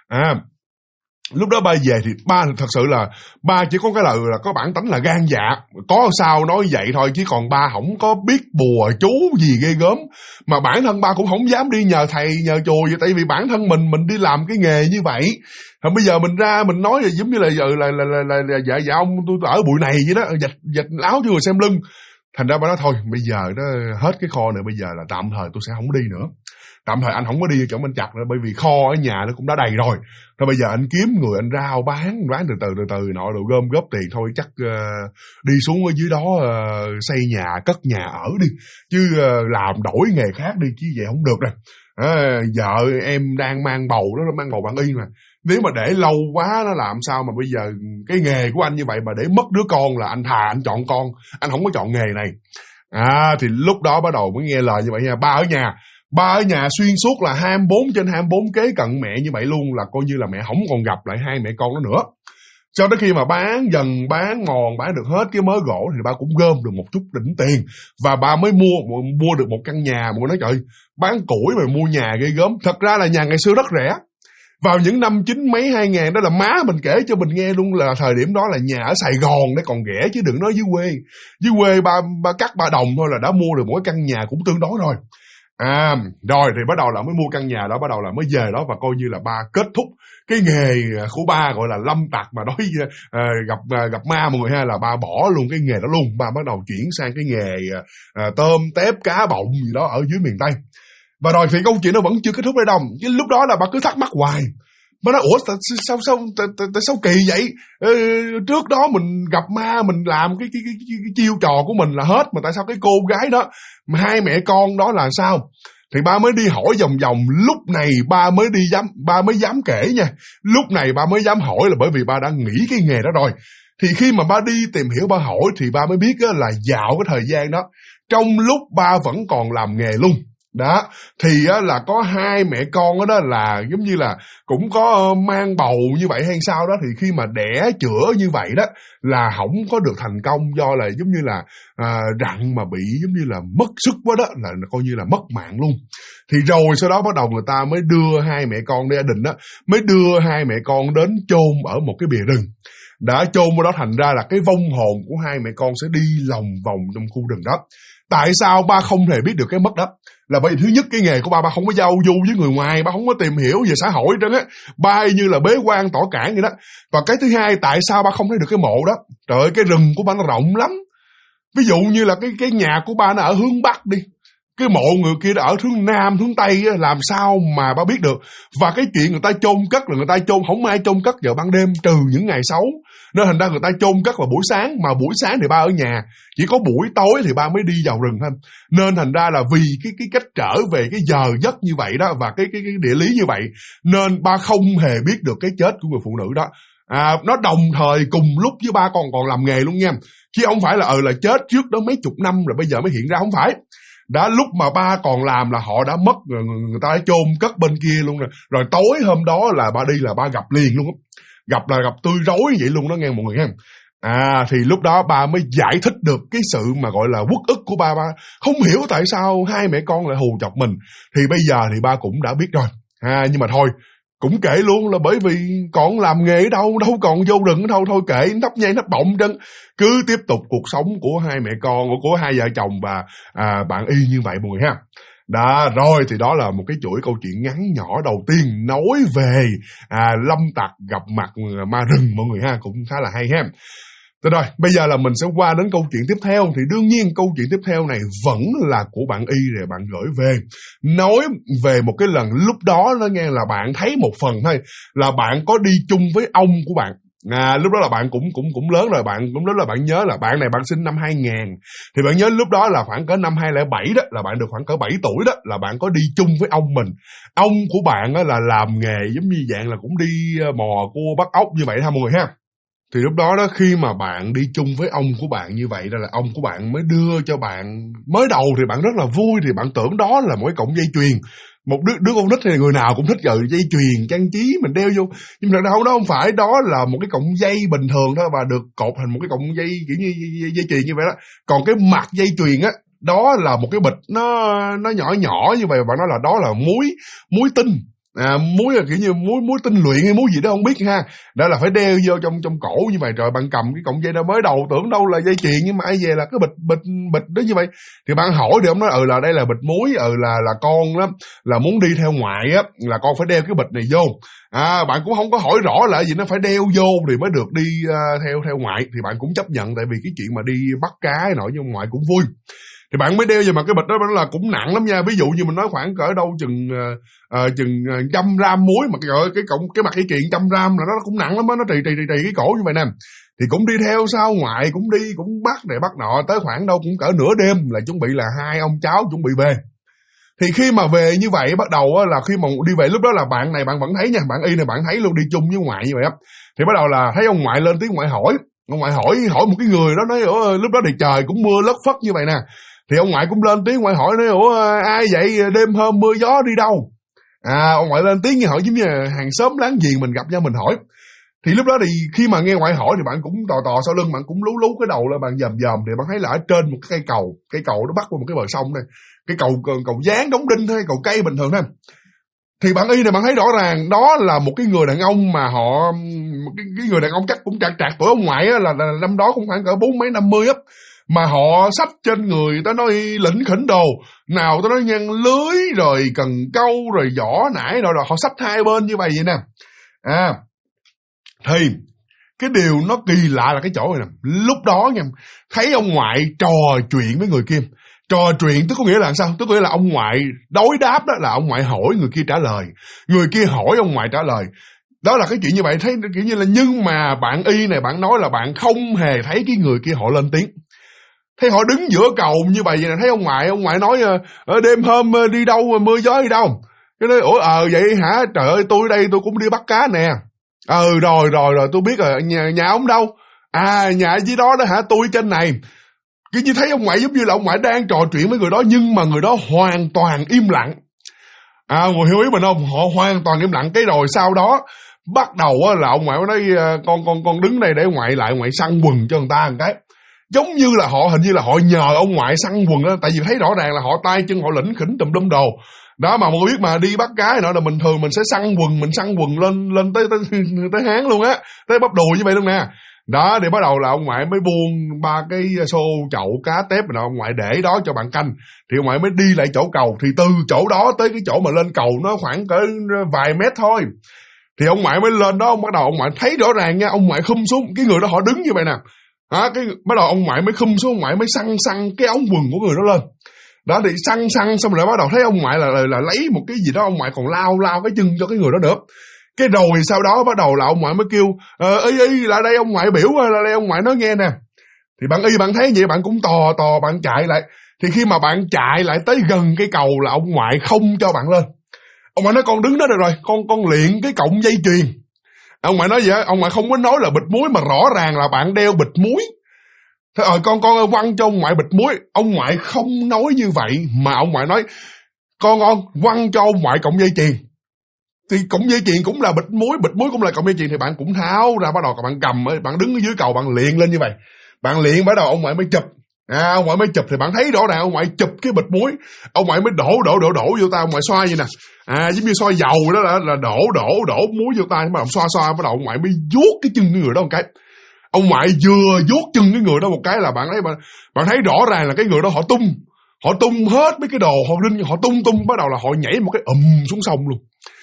Lúc đó ba về thì ba thật sự là ba chỉ có cái lời là có bản tánh là gan dạ, có sao nói vậy thôi, chứ còn ba không có biết bùa chú gì ghê gớm. Mà bản thân ba cũng không dám đi nhờ thầy nhờ chùa vậy, tại vì bản thân mình đi làm cái nghề như vậy. Rồi bây giờ mình ra mình nói là giống như là giờ là dạ ông tôi ở bụi này vậy đó, dịch áo cho người xem lưng. Thành ra ba nói thôi bây giờ nó hết cái kho này, bây giờ là tạm thời tôi sẽ không đi nữa. Tạm thời anh không có đi chỗ bên chặt nữa, bởi vì kho ở nhà nó cũng đã đầy rồi. Thôi bây giờ anh kiếm người anh rao bán từ từ nọ rồi gom góp tiền thôi, chắc đi xuống ở dưới đó xây nhà cất nhà ở đi, chứ làm đổi nghề khác đi chứ vậy không được rồi. Vợ em đang mang bầu đó, mang bầu bạn y mà, nếu mà để lâu quá nó làm sao mà bây giờ cái nghề của anh như vậy mà để mất đứa con là anh thà anh chọn con, anh không có chọn nghề này. Thì lúc đó bắt đầu mới nghe lời như vậy nha. Ba ở nhà xuyên suốt là 24/24 kế cận mẹ như vậy luôn, là coi như là mẹ không còn gặp lại hai mẹ con đó nữa. Sau đó khi mà bán được hết cái mớ gỗ thì ba cũng gom được một chút đỉnh tiền, và ba mới mua được một căn nhà. Mà nói trời, bán củi mà mua nhà ghê gớm. Thật ra là nhà ngày xưa rất rẻ. Vào những năm 90-2000 đó là má mình kể cho mình nghe luôn, là thời điểm đó là nhà ở Sài Gòn nó còn rẻ, chứ đừng nói dưới quê. Dưới quê ba cắt 3 đồng thôi là đã mua được một cái căn nhà cũng tương đối rồi. Rồi thì bắt đầu là mới mua căn nhà đó, bắt đầu là mới về đó, và coi như là ba kết thúc cái nghề của ba gọi là lâm tặc mà nói gặp ma mọi người ha, là ba bỏ luôn cái nghề đó luôn. Ba bắt đầu chuyển sang cái nghề tôm tép cá bọng gì đó ở dưới miền Tây. Và rồi thì câu chuyện nó vẫn chưa kết thúc đây đâu. Cái lúc đó là ba cứ thắc mắc hoài. Ba nói ủa sao kỳ vậy? Trước đó mình gặp ma mình làm cái chiêu trò của mình là hết, mà tại sao cái cô gái đó mà hai mẹ con đó là sao? Thì ba mới đi hỏi vòng, lúc này ba mới dám kể nha. Lúc này ba mới dám hỏi là bởi vì ba đã nghỉ cái nghề đó rồi. Thì khi mà ba đi tìm hiểu ba hỏi thì ba mới biết là dạo cái thời gian đó, trong lúc ba vẫn còn làm nghề luôn. Đó, thì là có hai mẹ con đó là giống như là cũng có mang bầu như vậy hay sao đó, thì khi mà đẻ chữa như vậy đó là không có được thành công, do là giống như là rặn mà bị giống như là mất sức quá đó, là coi như là mất mạng luôn. Thì rồi sau đó bắt đầu người ta mới đưa hai mẹ con gia đình đó, mới đưa hai mẹ con đến chôn ở một cái bìa rừng. Đã chôn ở đó, thành ra là cái vong hồn của hai mẹ con sẽ đi lòng vòng trong khu rừng đó. Tại sao ba không hề biết được cái mất đó? Là bởi vì thứ nhất cái nghề của ba không có giao du với người ngoài, ba không có tìm hiểu về xã hội trơn á, ba như là bế quan tỏ cản vậy đó. Và cái thứ hai, tại sao ba không thấy được cái mộ đó? Trời ơi, cái rừng của ba nó rộng lắm. Ví dụ như là cái nhà của ba nó ở hướng Bắc đi, cái mộ người kia đã ở hướng Nam, hướng Tây á, làm sao mà ba biết được? Và cái chuyện người ta chôn cất là người ta chôn, không ai chôn cất vào ban đêm trừ những ngày xấu. Nên thành ra người ta chôn cất vào buổi sáng, mà buổi sáng thì ba ở nhà, chỉ có buổi tối thì ba mới đi vào rừng thôi. Nên thành ra là vì cái cách trở về cái giờ giấc như vậy đó, và cái địa lý như vậy, nên ba không hề biết được cái chết của người phụ nữ đó. Nó đồng thời cùng lúc với ba còn làm nghề luôn nha, chứ không phải là chết trước đó mấy chục năm rồi bây giờ mới hiện ra, không phải. Đã lúc mà ba còn làm là họ đã mất rồi, người ta đã chôn cất bên kia luôn rồi. Rồi tối hôm đó là ba đi là ba gặp liền luôn, gặp tươi rói vậy luôn đó nghe mọi người ha. Thì lúc đó ba mới giải thích được cái sự mà gọi là uất ức của ba không hiểu tại sao hai mẹ con lại hù chọc mình. Thì bây giờ thì ba cũng đã biết rồi. Nhưng mà thôi, cũng kể luôn là bởi vì còn làm nghề đâu còn vô rừng đâu, thôi kệ, nắp nhây nắp bọng chân, cứ tiếp tục cuộc sống của hai mẹ con, của hai vợ chồng và bạn y như vậy mọi người ha. Đó, rồi thì đó là một cái chuỗi câu chuyện ngắn nhỏ đầu tiên nói về lâm tặc gặp mặt ma rừng mọi người ha, cũng khá là hay ha. Rồi, bây giờ là mình sẽ qua đến câu chuyện tiếp theo. Thì đương nhiên câu chuyện tiếp theo này vẫn là của bạn Y rồi bạn gửi về. Nói về một cái lần lúc đó nó nghe là bạn thấy một phần thôi, là bạn có đi chung với ông của bạn. Lúc đó là bạn cũng lớn rồi, cũng lớn là bạn nhớ là bạn này bạn sinh năm 2000. Thì bạn nhớ lúc đó là khoảng cỡ năm 2007 đó, là bạn được khoảng cỡ 7 tuổi đó, là bạn có đi chung với ông mình. Ông của bạn á là làm nghề giống như dạng là cũng đi mò cua bắt ốc như vậy ha mọi người ha. Thì lúc đó đó, khi mà bạn đi chung với ông của bạn như vậy đó, là ông của bạn mới đưa cho bạn. Mới đầu thì bạn rất là vui, thì bạn tưởng đó là một cái cọng dây chuyền. Một đứa con nít thì người nào cũng thích dây chuyền trang trí mình đeo vô, nhưng thật ra đó không phải, đó là một cái cọng dây bình thường thôi, và được cột thành một cái cọng dây kiểu như dây chuyền như vậy đó. Còn cái mặt dây chuyền á, đó là một cái bịch nó nhỏ nhỏ như vậy, và nó là đó là muối tinh. Muối là kiểu như muối tinh luyện hay muối gì đó không biết ha. Đó là phải đeo vô trong cổ như vậy. Rồi bạn cầm cái cọng dây đó, mới đầu tưởng đâu là dây chuyền, nhưng mà ai về là cái bịch đó như vậy. Thì bạn hỏi thì ông nói là đây là bịch muối, là con đó là muốn đi theo ngoại á, là con phải đeo cái bịch này vô. Bạn cũng không có hỏi rõ là gì, nó phải đeo vô thì mới được đi theo ngoại. Thì bạn cũng chấp nhận, tại vì cái chuyện mà đi bắt cá nổi với ngoại cũng vui. Thì bạn mới đeo vào, mà cái bịch đó là cũng nặng lắm nha. Ví dụ như mình nói khoảng cỡ đâu chừng 100 gram muối, mà cái mặt dây chuyền 100 gram là nó cũng nặng lắm á, nó trì cái cổ như vậy nè. Thì cũng đi theo sau ngoại, cũng bắt này bắt nọ, tới khoảng đâu cũng cỡ nửa đêm là chuẩn bị là hai ông cháu chuẩn bị về. Thì khi mà về như vậy, bắt đầu là khi mà đi về, lúc đó là bạn này bạn vẫn thấy nha, bạn Y này bạn thấy luôn, đi chung với ngoại như vậy á. Thì bắt đầu là thấy ông ngoại lên tiếng, ngoại hỏi. Ông ngoại hỏi một cái người đó, nói lúc đó thì trời cũng mưa lất phất như vậy nè. Thì ông ngoại cũng lên tiếng, ngoại hỏi, nói ai vậy, đêm hôm mưa gió đi đâu? Ông ngoại lên tiếng như hỏi giống như hàng xóm láng giềng mình gặp nhau mình hỏi. Thì lúc đó thì khi mà nghe ngoại hỏi thì bạn cũng tò sau lưng, bạn cũng lú cái đầu lên, bạn dòm thì bạn thấy là ở trên một cái cây cầu nó bắt qua một cái bờ sông này, cái cầu dáng đóng đinh thôi, cầu cây bình thường thôi. Thì bạn Y này bạn thấy rõ ràng đó là một cái người đàn ông mà cái người đàn ông chắc cũng trạc tuổi ông ngoại á, là năm đó cũng khoảng cỡ 40 mấy 50 á, mà họ xách trên người, tới nói lỉnh khỉnh đồ, nào tới nói nhăn lưới rồi cần câu rồi vỏ nải rồi họ xách hai bên như vậy nè. Thì cái điều nó kỳ lạ là cái chỗ này nè, lúc đó nha, thấy ông ngoại trò chuyện với người kia. Trò chuyện tức có nghĩa là sao? Tức có nghĩa là ông ngoại đối đáp, đó là ông ngoại hỏi, người kia trả lời, người kia hỏi, ông ngoại trả lời. Đó là cái chuyện như vậy, thấy kiểu như là, nhưng mà bạn Y này bạn nói là bạn không hề thấy cái người kia họ lên tiếng. Thấy họ đứng giữa cầu như vậy nè, thấy ông ngoại nói ở đêm hôm đi đâu mà mưa gió đi đâu. Cái nói vậy hả? Trời ơi, tôi đây tôi cũng đi bắt cá nè. Rồi tôi biết rồi, nhà ông đâu? Nhà dưới đó đó hả? Tôi trên này. Cái như thấy ông ngoại giống như là ông ngoại đang trò chuyện với người đó, nhưng mà người đó hoàn toàn im lặng. Ngồi hiểu ý mình không? Họ hoàn toàn im lặng. Cái rồi sau đó bắt đầu là ông ngoại nói con đứng đây để ngoại săn quần cho người ta một cái. Giống như là hình như là họ nhờ ông ngoại săn quần đó, tại vì thấy rõ ràng là họ tay chân họ lỉnh khỉnh tùm lum đồ. Đó mà mọi người biết mà, đi bắt cá nữa là bình thường mình sẽ săn quần lên tới háng luôn á, tới bắp đùi như vậy luôn nè. Đó thì bắt đầu là ông ngoại mới buông 3 cái xô chậu cá tép rồi ông ngoại để đó cho bạn canh. Thì ông ngoại mới đi lại chỗ cầu, thì từ chỗ đó tới cái chỗ mà lên cầu nó khoảng cỡ vài mét thôi. Thì ông ngoại mới lên đó, bắt đầu ông ngoại thấy rõ ràng nha, ông ngoại khum xuống, cái người đó họ đứng như vậy nè. Bắt đầu ông ngoại mới khum xuống, ông ngoại mới săn cái ống quần của người đó lên. Đó thì săn xong rồi bắt đầu thấy ông ngoại là lấy một cái gì đó, ông ngoại còn lao cái chân cho cái người đó nữa. Cái rồi sau đó bắt đầu là ông ngoại mới kêu Y lại đây, ông ngoại biểu là đây, ông ngoại nói nghe nè. Thì bạn Y bạn thấy vậy bạn cũng tò bạn chạy lại. Thì khi mà bạn chạy lại tới gần cái cầu là ông ngoại không cho bạn lên. Ông ngoại nói con đứng đó được rồi, con luyện cái cọng dây chuyền. Ông ngoại nói vậy á, ông ngoại không có nói là bịch muối, mà rõ ràng là bạn đeo bịch muối. Thế rồi con quăng cho ông ngoại bịch muối. Ông ngoại không nói như vậy, mà ông ngoại nói con quăng cho ông ngoại cọng dây chuyền. Thì cọng dây chuyền cũng là bịch muối cũng là cọng dây chuyền. Thì bạn cũng tháo ra, bắt đầu bạn cầm, bạn đứng ở dưới cầu, bạn luyện lên như vậy. Bạn luyện bắt đầu ông ngoại mới chụp. Ông ngoại mới chụp thì bạn thấy rõ ràng ông ngoại chụp cái bịch muối. Ông ngoại mới đổ vô tay, ông ngoại xoa vậy nè. Giống như xoa dầu đó, là đổ muối vô tay, bắt đầu xoa, bắt đầu ông ngoại mới vuốt cái chân người đó một cái. Ông ngoại vừa vuốt chân cái người đó một cái là bạn thấy rõ ràng là cái người đó họ tung hết mấy cái đồ, họ tung, bắt đầu là họ nhảy một cái xuống sông luôn.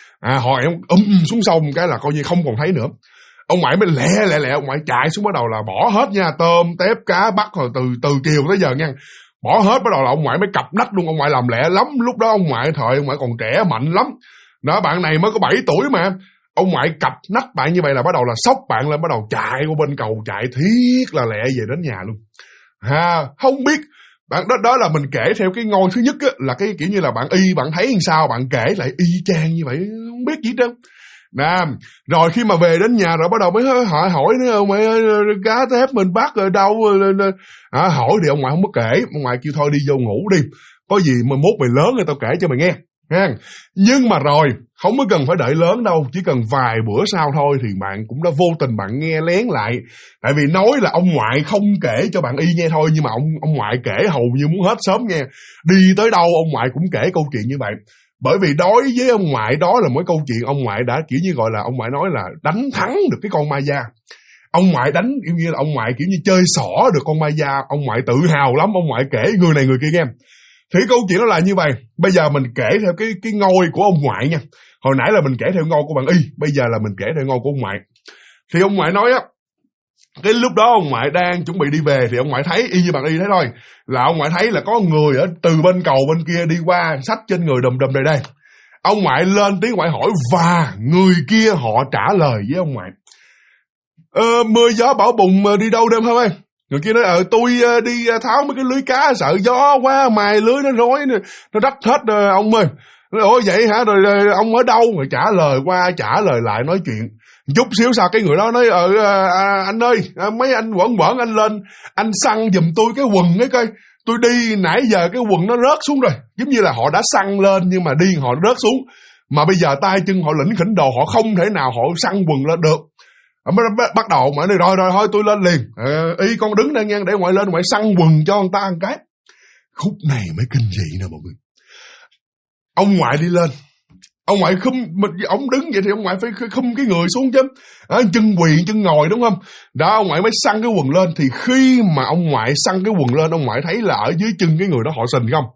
Họ xuống sông cái là coi như không còn thấy nữa. Ông ngoại mới lẹ ông ngoại chạy xuống, bắt đầu là bỏ hết nha, tôm tép cá bắt rồi từ chiều tới giờ nha, bỏ hết. Bắt đầu là ông ngoại mới cặp đất luôn. Ông ngoại làm lẹ lắm, lúc đó ông ngoại còn trẻ mạnh lắm đó. Bạn này mới có 7 tuổi mà ông ngoại cặp nách bạn như vậy là bắt đầu là sốc bạn lên, bắt đầu chạy qua bên cầu, chạy thiết là lẹ về đến nhà luôn. Không biết bạn đó là mình kể theo cái ngôi thứ nhất á, là cái kiểu như là bạn bạn thấy làm sao bạn kể lại y chang như vậy, không biết gì đâu. Rồi khi mà về đến nhà rồi bắt đầu mới hỏi nữa, ông ngoại ơi, cá thép mình bắt ở đâu? Hỏi thì ông ngoại không có kể, ông ngoại kêu thôi đi vô ngủ đi, có gì mà mốt mày lớn rồi tao kể cho mày nghe. Nhưng mà rồi không có cần phải đợi lớn đâu, chỉ cần vài bữa sau thôi thì bạn cũng đã vô tình bạn nghe lén lại. Tại vì nói là ông ngoại không kể cho bạn y nghe thôi, nhưng mà ông ngoại kể hầu như muốn hết sớm nghe. Đi tới đâu ông ngoại cũng kể câu chuyện như vậy. Bởi vì đối với ông ngoại đó là mỗi câu chuyện ông ngoại đã kiểu như gọi là ông ngoại nói là đánh thắng được cái con ma da. Ông ngoại đánh kiểu như là ông ngoại kiểu như chơi xỏ được con ma da. Ông ngoại tự hào lắm, ông ngoại kể người này người kia nghe. Thì câu chuyện nó là như vậy. Bây giờ mình kể theo cái ngôi của ông ngoại nha. Hồi nãy là mình kể theo ngôi của bạn y, bây giờ là mình kể theo ngôi của ông ngoại. Thì ông ngoại nói á, cái lúc đó ông ngoại đang chuẩn bị đi về thì ông ngoại thấy y như bạn y thấy thôi, là ông ngoại thấy là có người ở từ bên cầu bên kia đi qua, xách trên người đùm đùm đây. Ông ngoại lên tiếng ngoại hỏi và người kia họ trả lời với ông ngoại: mưa gió bão bùng đi đâu đêm hôm ơi? Người kia nói tôi đi tháo mấy cái lưới cá, sợ gió quá mài lưới nó rối, nó rách hết ông ơi. Ủa vậy hả? Rồi ông ở đâu? Rồi trả lời qua trả lời lại nói chuyện. Chút xíu sau cái người đó nói anh ơi, mấy anh quẩn anh lên, anh xăng giùm tôi cái quần ấy coi. Tôi đi nãy giờ cái quần nó rớt xuống rồi. Giống như là họ đã xăng lên nhưng mà đi họ rớt xuống. Mà bây giờ tay chân họ lỉnh khỉnh đồ, họ không thể nào họ xăng quần lên được. Bắt đầu mà nói rồi thôi tôi lên liền. Y con đứng đây nha, để ngoại lên ngoại xăng quần cho người ta ăn cái. Khúc này mới kinh dị nè mọi người. Ông ngoại đi lên, ông ngoại ông đứng vậy thì ông ngoại phải khum cái người xuống chứ. Chân quỳ chân ngồi đúng không? Đó, ông ngoại mới xăng cái quần lên. Thì khi mà ông ngoại xăng cái quần lên, ông ngoại thấy là ở dưới chân cái người đó họ sình không?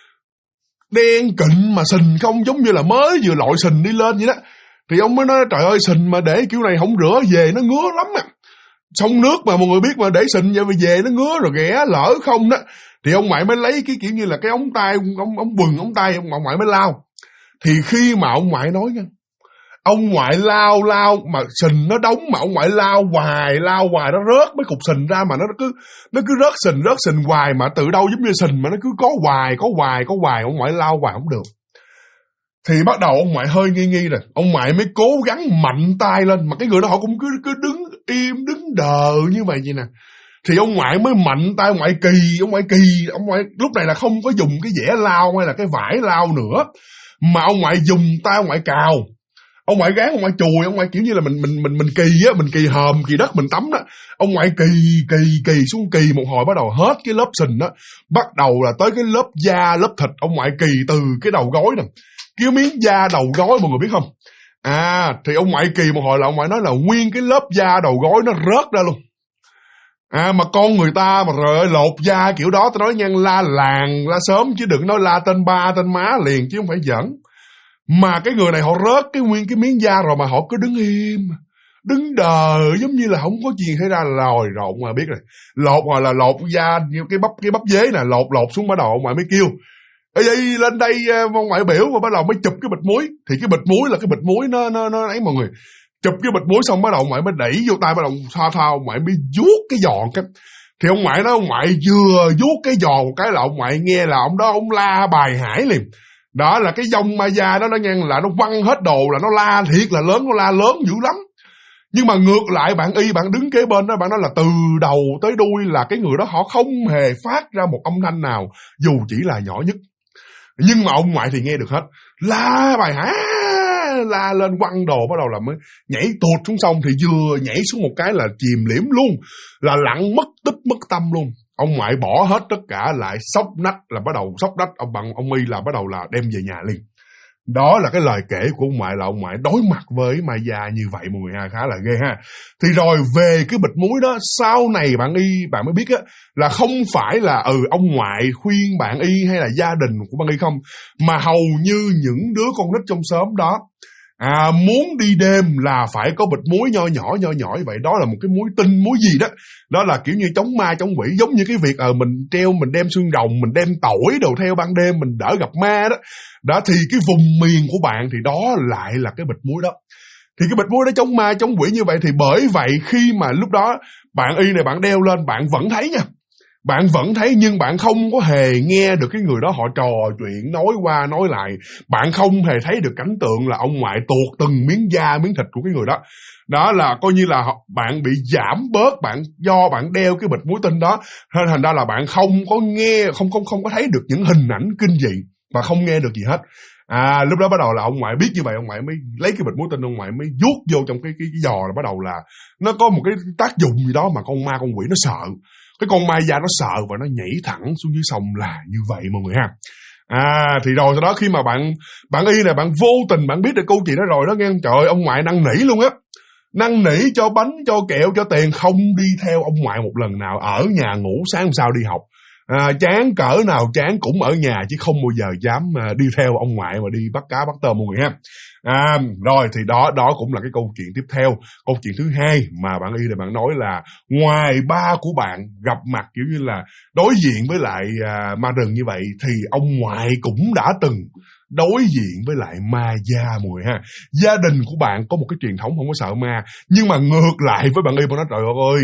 Đen kịnh mà sình không, giống như là mới vừa lội sình đi lên vậy đó. Thì ông mới nói trời ơi, sình mà để kiểu này không rửa về nó ngứa lắm à. Sông nước mà mọi người biết mà, để sình vậy mà về nó ngứa rồi ghẻ lỡ không đó. Thì ông ngoại mới lấy cái kiểu như là cái ống tay, ống quần ống tay, ông ngoại mới lao. Thì khi mà ông ngoại nói nha, ông ngoại lao mà sình nó đóng mà ông ngoại lao hoài nó rớt mấy cục sình ra mà nó cứ rớt sình hoài, mà từ đâu giống như sình mà nó cứ có hoài, ông ngoại lao hoài không được. Thì bắt đầu ông ngoại hơi nghi rồi, ông ngoại mới cố gắng mạnh tay lên, mà cái người đó họ cũng cứ đứng im đứng đờ như vậy nè. Thì ông ngoại mới mạnh tay, ông ngoại lúc này là không có dùng cái dẻ lao hay là cái vải lao nữa, mà ông ngoại dùng tay ông ngoại cào. Ông ngoại gán, ông ngoại chùi, ông ngoại kiểu như là mình kỳ á, mình kỳ hòm, kỳ đất mình tắm đó. Ông ngoại kỳ xuống, kỳ một hồi bắt đầu hết cái lớp sình đó, bắt đầu là tới cái lớp da, lớp thịt. Ông ngoại kỳ từ cái đầu gối nè, cái miếng da đầu gối mọi người biết không? Thì ông ngoại kỳ một hồi là ông ngoại nói là nguyên cái lớp da đầu gối nó rớt ra luôn. Mà con người ta mà rồi lột da kiểu đó, tôi nói nha, la làng la sớm chứ đừng nói la tên ba tên má liền chứ không phải giỡn. Mà cái người này họ rớt cái nguyên cái miếng da rồi mà họ cứ đứng im, đứng đờ giống như là không có gì xảy ra. Rồi mà biết rồi, lột hoặc là lột da như cái bắp dế nè, lột xuống bắt đầu ông ngoại mới kêu ê lên đây ông ngoại biểu, và bắt đầu mới chụp cái bịch muối. Thì cái bịch muối là cái bịch muối nó ấy mọi người. Chụp cái bịch muối xong bắt đầu ông ngoại mới đẩy vô tay, bắt đầu thoa ông ngoại mới vuốt cái giò cái. Thì ông ngoại nói ông ngoại vừa vuốt cái giò một cái là ông ngoại nghe là ông đó ông la bài hải liền. Đó là cái dông ma da đó nó nghe là nó quăng hết đồ, là nó la thiệt là lớn, nó la lớn dữ lắm. Nhưng mà ngược lại bạn y, bạn đứng kế bên đó, bạn nói là từ đầu tới đuôi là cái người đó họ không hề phát ra một âm thanh nào, dù chỉ là nhỏ nhất. Nhưng mà ông ngoại thì nghe được hết, la bài hả, la lên quăng đồ, bắt đầu là mới nhảy tuột xuống sông. Thì vừa nhảy xuống một cái là chìm liễm luôn, là lặn mất tích mất tâm luôn. Ông ngoại bỏ hết tất cả lại, sốc nách là bắt đầu sốc nách, ông y là bắt đầu là đem về nhà liền. Đó là cái lời kể của ông ngoại, là ông ngoại đối mặt với ma da như vậy mọi người ha, khá là ghê ha. Thì rồi về cái bịch muối đó, sau này bạn mới biết á, là không phải là ông ngoại khuyên bạn y hay là gia đình của bạn y không, mà hầu như những đứa con nít trong xóm đó muốn đi đêm là phải có bịch muối nho nhỏ như vậy. Đó là một cái muối tinh, muối gì đó. Đó là kiểu như chống ma chống quỷ, giống như cái việc mình đem xương rồng, mình đem tỏi đồ theo ban đêm mình đỡ gặp ma đó. Đó thì cái vùng miền của bạn thì đó lại là cái bịch muối đó. Thì cái bịch muối nó chống ma chống quỷ như vậy. Thì bởi vậy khi mà lúc đó bạn y này bạn đeo lên, bạn vẫn thấy nha, bạn vẫn thấy, nhưng bạn không có hề nghe được cái người đó họ trò chuyện nói qua nói lại. Bạn không hề thấy được cảnh tượng là ông ngoại tuột từng miếng da miếng thịt của cái người đó. Đó là coi như là bạn bị giảm bớt, bạn do bạn đeo cái bịch muối tinh đó, nên thành ra là bạn không có nghe, không có thấy được những hình ảnh kinh dị và không nghe được gì hết. Lúc đó bắt đầu là ông ngoại biết như vậy, ông ngoại mới lấy cái bịch muối tinh, ông ngoại mới vuốt vô trong cái giò, là bắt đầu là nó có một cái tác dụng gì đó mà con ma con quỷ nó sợ. Cái con ma da nó sợ và nó nhảy thẳng xuống dưới sông là như vậy mọi người ha. Thì rồi sau đó khi mà bạn y này bạn vô tình bạn biết được câu chuyện đó rồi đó nghe, trời ơi, ông ngoại năn nỉ luôn á, năn nỉ cho bánh cho kẹo cho tiền, không đi theo ông ngoại một lần nào, ở nhà ngủ, sáng hôm sau đi học. Chán cỡ nào chán cũng ở nhà chứ không bao giờ dám đi theo ông ngoại mà đi bắt cá bắt tôm mọi người ha. Rồi thì đó cũng là cái câu chuyện tiếp theo. Câu chuyện thứ hai mà bạn y này bạn nói là ngoài ba của bạn gặp mặt kiểu như là đối diện với lại ma rừng như vậy, thì ông ngoại cũng đã từng đối diện với lại ma da mọi người ha. Gia đình của bạn có một cái truyền thống không có sợ ma, nhưng mà ngược lại với bạn y, bạn nói trời ơi,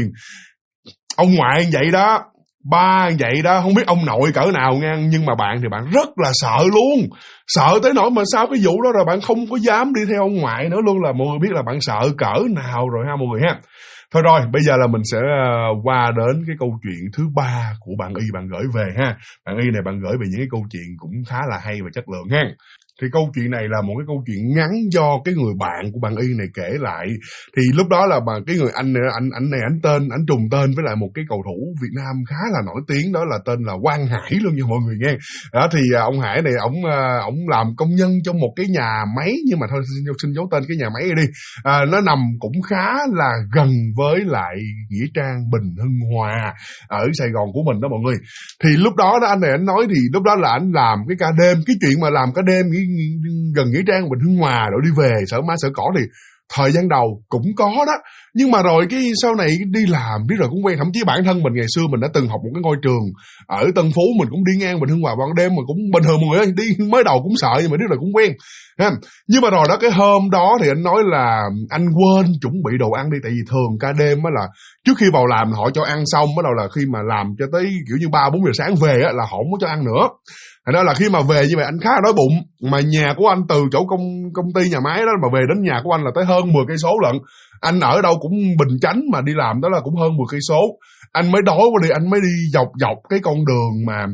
ông ngoại vậy đó, ba vậy đó, không biết ông nội cỡ nào nha, nhưng mà bạn thì bạn rất là sợ luôn, sợ tới nỗi mà sau cái vụ đó rồi bạn không có dám đi theo ông ngoại nữa luôn, là mọi người biết là bạn sợ cỡ nào rồi ha mọi người ha. Thôi rồi, bây giờ là mình sẽ qua đến cái câu chuyện thứ ba của bạn y bạn gửi về ha. Bạn y này bạn gửi về những cái câu chuyện cũng khá là hay và chất lượng ha. Thì câu chuyện này là một cái câu chuyện ngắn do cái người bạn của bạn y này kể lại. Thì lúc đó là cái người anh này anh trùng tên với lại một cái cầu thủ Việt Nam khá là nổi tiếng, đó là tên là Quang Hải luôn nha mọi người nghe. Đó thì ông Hải này ổng làm công nhân trong một cái nhà máy, nhưng mà thôi xin giấu tên cái nhà máy này đi. Nó nằm cũng khá là gần với lại nghĩa trang Bình Hưng Hòa ở Sài Gòn của mình đó mọi người. Thì lúc đó anh này anh nói thì lúc đó là anh làm cái ca đêm, cái chuyện mà làm ca đêm gần nghĩa trang Bình Hưng Hòa rồi đi về sợ ma sợ cỏ thì thời gian đầu cũng có đó, nhưng mà rồi cái sau này đi làm biết rồi cũng quen. Thậm chí bản thân mình ngày xưa mình đã từng học một cái ngôi trường ở Tân Phú, mình cũng đi ngang Bình Hưng Hòa ban đêm mà cũng bình thường mọi người ơi, đi mới đầu cũng sợ nhưng mà biết rồi cũng quen ha. Nhưng mà rồi đó cái hôm đó thì anh nói là anh quên chuẩn bị đồ ăn đi, tại vì thường ca đêm á là trước khi vào làm họ cho ăn xong, bắt đầu là khi mà làm cho tới kiểu như 3-4 giờ sáng về á là họ không có cho ăn nữa. Thành ra là khi mà về như vậy anh khá là đói bụng, mà nhà của anh từ chỗ công ty nhà máy đó mà về đến nhà của anh là tới hơn 10 cây số lận. Anh ở đâu cũng Bình Chánh mà đi làm đó là cũng hơn 10 cây số. Anh mới đói quá đi, anh mới đi dọc cái con đường mà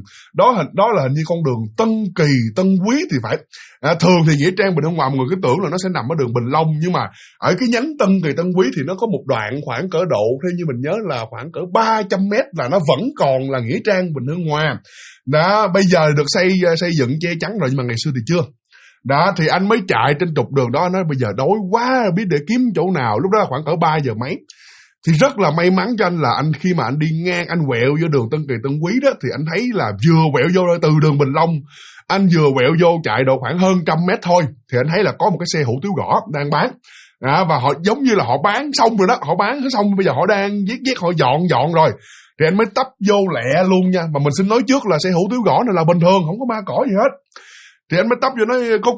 đó là hình như con đường Tân Kỳ Tân Quý thì phải. Thường thì nghĩa trang Bình Hưng Hòa mọi người cứ tưởng là nó sẽ nằm ở đường Bình Long, nhưng mà ở cái nhánh Tân Kỳ Tân Quý thì nó có một đoạn khoảng cỡ độ, theo như mình nhớ là khoảng cỡ 300 mét là nó vẫn còn là nghĩa trang Bình Hưng Hòa. Đó, bây giờ được xây dựng che chắn rồi nhưng mà ngày xưa thì chưa. Đó thì anh mới chạy trên trục đường đó, nói bây giờ đói quá biết để kiếm chỗ nào. Lúc đó là khoảng cỡ 3 giờ mấy. Thì rất là may mắn cho anh là anh khi mà anh đi ngang, anh quẹo vô đường Tân Kỳ Tân Quý đó, thì anh thấy là vừa quẹo vô từ đường Bình Long, anh vừa quẹo vô chạy độ khoảng hơn 100 mét thôi, thì anh thấy là có một cái xe hủ tiếu gõ đang bán. Và họ giống như là họ bán xong rồi đó, họ bán xong bây giờ họ đang viết họ dọn rồi. Thì anh mới tấp vô lẹ luôn nha. Mà mình xin nói trước là xe hủ tiếu gõ này là bình thường, không có ma cỏ gì hết. Thì anh mới tấp vô nói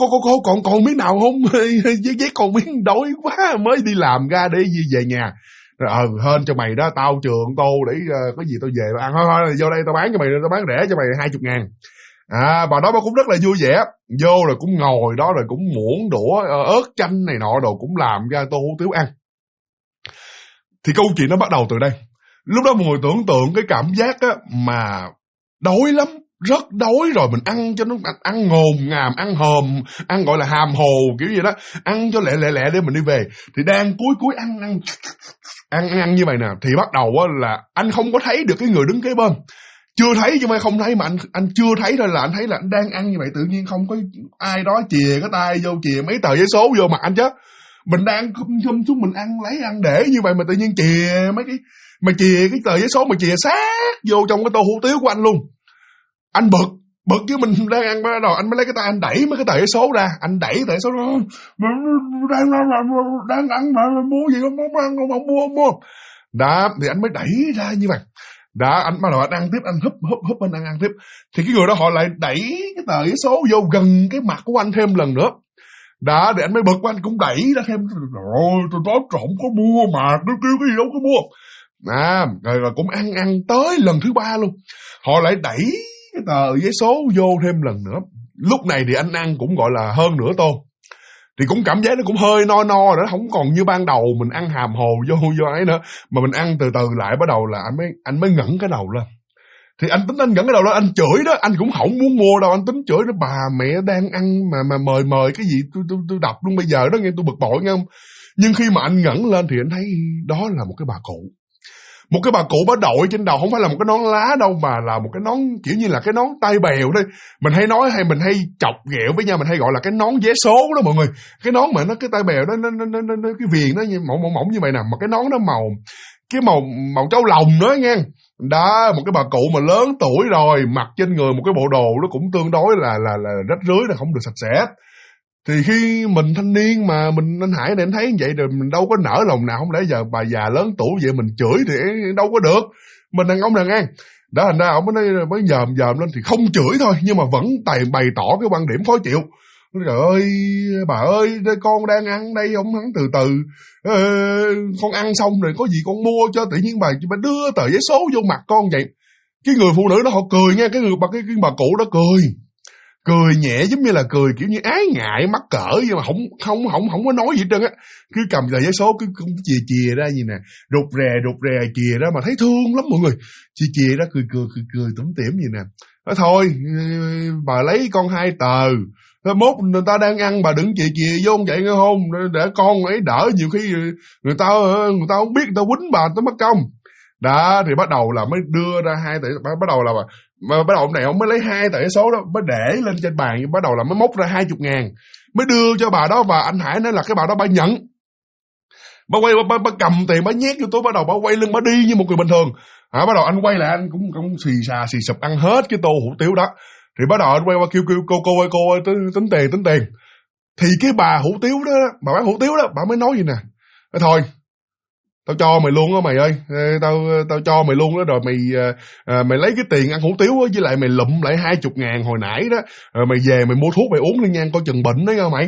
còn miếng nào không? Với còn miếng đói quá mới đi làm ra để về nhà. Rồi hên cho mày đó, tao trường tô để có gì tao về tao ăn. Thôi vô đây tao bán cho mày, tao bán rẻ cho mày 20.000. Bà đó bà cũng rất là vui vẻ. Vô rồi cũng ngồi đó rồi cũng muỗng đũa ớt chanh này nọ đồ cũng làm ra tô hủ tiếu ăn. Thì câu chuyện nó bắt đầu từ đây. Lúc đó mọi người tưởng tượng cái cảm giác á mà đói lắm, rất đói rồi mình ăn cho nó ăn ngồm ngàm, ăn hòm, ăn gọi là hàm hồ kiểu gì đó, ăn cho lẹ để mình đi về. Thì đang cuối ăn như vậy nè, thì bắt đầu á là anh không có thấy được cái người đứng kế bên. Chưa thấy chứ mà không thấy, mà anh chưa thấy thôi là anh thấy là anh đang ăn như vậy, tự nhiên không có ai đó chìa cái tay vô, chìa mấy tờ giấy số vô mặt anh chứ. Mình đang khum xuống mình ăn lấy ăn để như vậy mà tự nhiên chìa mấy cái mà chìa cái tờ giấy số mà chìa sát vô trong cái tô hủ tiếu của anh luôn. Anh bực chứ mình đang ăn bắt đầu anh mới lấy cái tay anh đẩy mấy cái tờ giấy số ra, anh đẩy tờ giấy số ra, đang ăn mà mua gì không mua. Đó thì anh mới đẩy ra như vậy. Đó anh bắt đầu anh ăn tiếp, anh húp anh ăn tiếp. Thì cái người đó họ lại đẩy cái tờ giấy số vô gần cái mặt của anh thêm lần nữa. Đó, thì anh mới bực quá, anh cũng đẩy ra thêm. Rồi, tôi nói trộm có mua mà, tôi kêu cái gì đâu có mua. Rồi cũng ăn tới lần thứ 3 luôn. Họ lại đẩy cái tờ giấy số vô thêm lần nữa. Lúc này thì anh ăn cũng gọi là hơn nửa tô. Thì cũng cảm giác nó cũng hơi no rồi đó, không còn như ban đầu mình ăn hàm hồ vô ấy nữa. Mà mình ăn từ từ lại bắt đầu là anh mới ngẩng cái đầu lên. Thì anh tính anh ngẩng cái đầu lên, anh chửi đó, anh cũng không muốn mua đâu, anh tính chửi nó, bà mẹ đang ăn mà mời cái gì tôi đập luôn bây giờ đó, nghe tôi bực bội nghe không. Nhưng khi mà anh ngẩng lên thì anh thấy đó là một cái bà cụ. Một cái bà cụ bà đội trên đầu, không phải là một cái nón lá đâu, mà là một cái nón kiểu như là cái nón tai bèo đây. Mình hay nói, mình hay chọc ghẹo với nhau, mình hay gọi là cái nón vé số đó mọi người. Cái nón mà nó cái tai bèo đó, nó cái viền nó như mỏng như vậy nè, mà cái nón nó màu trâu lòng nữa nha. Đó, một cái bà cụ mà lớn tuổi rồi, mặc trên người một cái bộ đồ nó cũng tương đối là rách rưới, là không được sạch sẽ. Thì khi mình thanh niên mà anh Hải này anh thấy như vậy rồi mình đâu có nở lòng nào, không lẽ giờ bà già lớn tuổi vậy mình chửi thì đâu có được. Mình đàn ông đàn an. Đó, thành ra ông mới dòm lên thì không chửi thôi, nhưng mà vẫn bày tỏ cái quan điểm khó chịu. Trời ơi, bà ơi, con đang ăn đây, ông hắn từ từ, con ăn xong rồi có gì con mua cho, tự nhiên bà đưa tờ giấy số vô mặt con vậy. Cái người phụ nữ đó họ cười nha, cái bà cụ đó cười nhẹ, giống như là cười kiểu như ái ngại mắc cỡ, nhưng mà không có nói gì hết trơn á. Cứ cầm tờ giấy số cứ chìa ra gì nè, rụt rè chìa ra mà thấy thương lắm mọi người. Chìa ra cười tủm tỉm gì nè. Nói thôi, bà lấy con 2 tờ. Mốt người ta đang ăn bà đừng chìa vô vậy nghe không, để con ấy đỡ, nhiều khi người ta không biết, người ta quýnh bà tới mất công. Đó, thì bắt đầu là mới đưa ra 2 tờ, bắt đầu là mà bắt đầu ông này ông mới lấy 2 tờ số đó mới để lên trên bàn, bắt đầu là mới móc ra 20.000 mới đưa cho bà đó. Và anh Hải nói là cái bà đó bà nhận, bà quay bà cầm tiền bà nhét vô túi, bắt đầu bà quay lưng bà đi như một người bình thường. Bắt đầu anh quay lại, anh cũng xì sụp ăn hết cái tô hủ tiếu đó. Thì bắt đầu anh quay qua kêu cô ơi tính tiền. Thì cái bà hủ tiếu đó, bà bán hủ tiếu đó, bà mới nói gì nè: thôi tao cho mày luôn á mày ơi, tao cho mày luôn đó, rồi mày lấy cái tiền ăn hủ tiếu á, với lại mày lụm lại 20.000 hồi nãy đó, rồi mày về mày mua thuốc mày uống đi nha, coi chừng bệnh đó nha mày.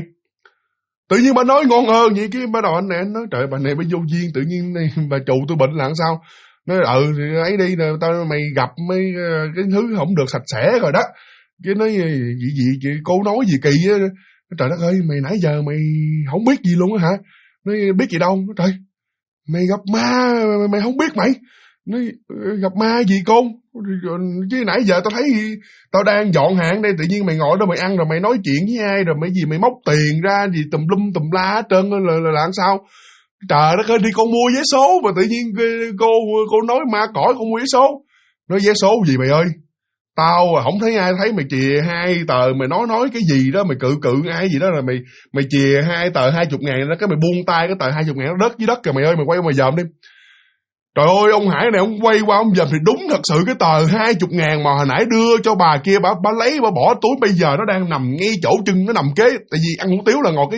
Tự nhiên bà nói ngon hơn vậy, cái bắt đầu anh nói trời, bà này mới vô duyên, tự nhiên này, bà chủ tôi bệnh là sao. Nói thì ấy đi, tao mày gặp mấy cái thứ không được sạch sẽ rồi đó. Cái nói gì cô nói gì kỳ á. Trời đất ơi, mày nãy giờ mày không biết gì luôn á hả? Nói biết gì đâu. Trời, mày gặp ma mày không biết mày. Nói gặp ma gì con, chứ nãy giờ tao thấy tao đang dọn hàng đây, tự nhiên mày ngồi đó mày ăn rồi mày nói chuyện với ai, rồi mày móc tiền ra gì tùm lum tùm la hết trơn là làm sao. Trời đất ơi, đi con mua vé số mà tự nhiên cô nói ma cõi con mua vé số. Nói vé số gì mày ơi, tao không thấy ai thấy mày chìa 2 tờ, mày nói cái gì đó, mày cự ai gì đó, rồi mày chìa 2 tờ 20.000 đó, cái mày buông tay cái tờ 20.000 nó rớt dưới đất kìa mày ơi, mày quay mày dòm đi. Trời ơi, ông Hải này ông quay qua ông dòm thì đúng thật sự cái tờ 20.000 mà hồi nãy đưa cho bà kia, bà lấy bà bỏ túi, bây giờ nó đang nằm ngay chỗ chân, nó nằm kế, tại vì ăn hủ tiếu là ngồi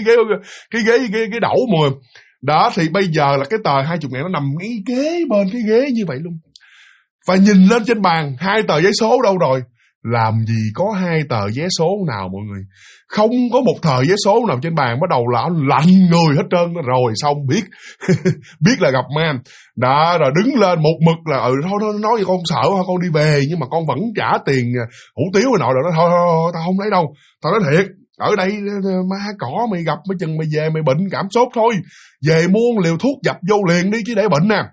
cái đẩu mùi. Đó, thì bây giờ là cái tờ 20.000 nó nằm ngay kế bên cái ghế như vậy luôn. Và nhìn lên trên bàn 2 tờ giấy số đâu rồi? Làm gì có 2 tờ giấy số nào mọi người. Không có một tờ giấy số nào trên bàn, bắt đầu là lạnh người hết trơn. Rồi xong biết biết là gặp ma. Đó, rồi đứng lên một mực là thôi nói với con sợ thôi con đi về, nhưng mà con vẫn trả tiền hủ tiếu rồi nọ. Rồi thôi tao không lấy đâu. Tao nói thiệt, ở đây ma cỏ, mày gặp mấy chừng mày về mày bệnh cảm sốt thôi, về mua liều thuốc dập vô liền đi chứ để bệnh nè.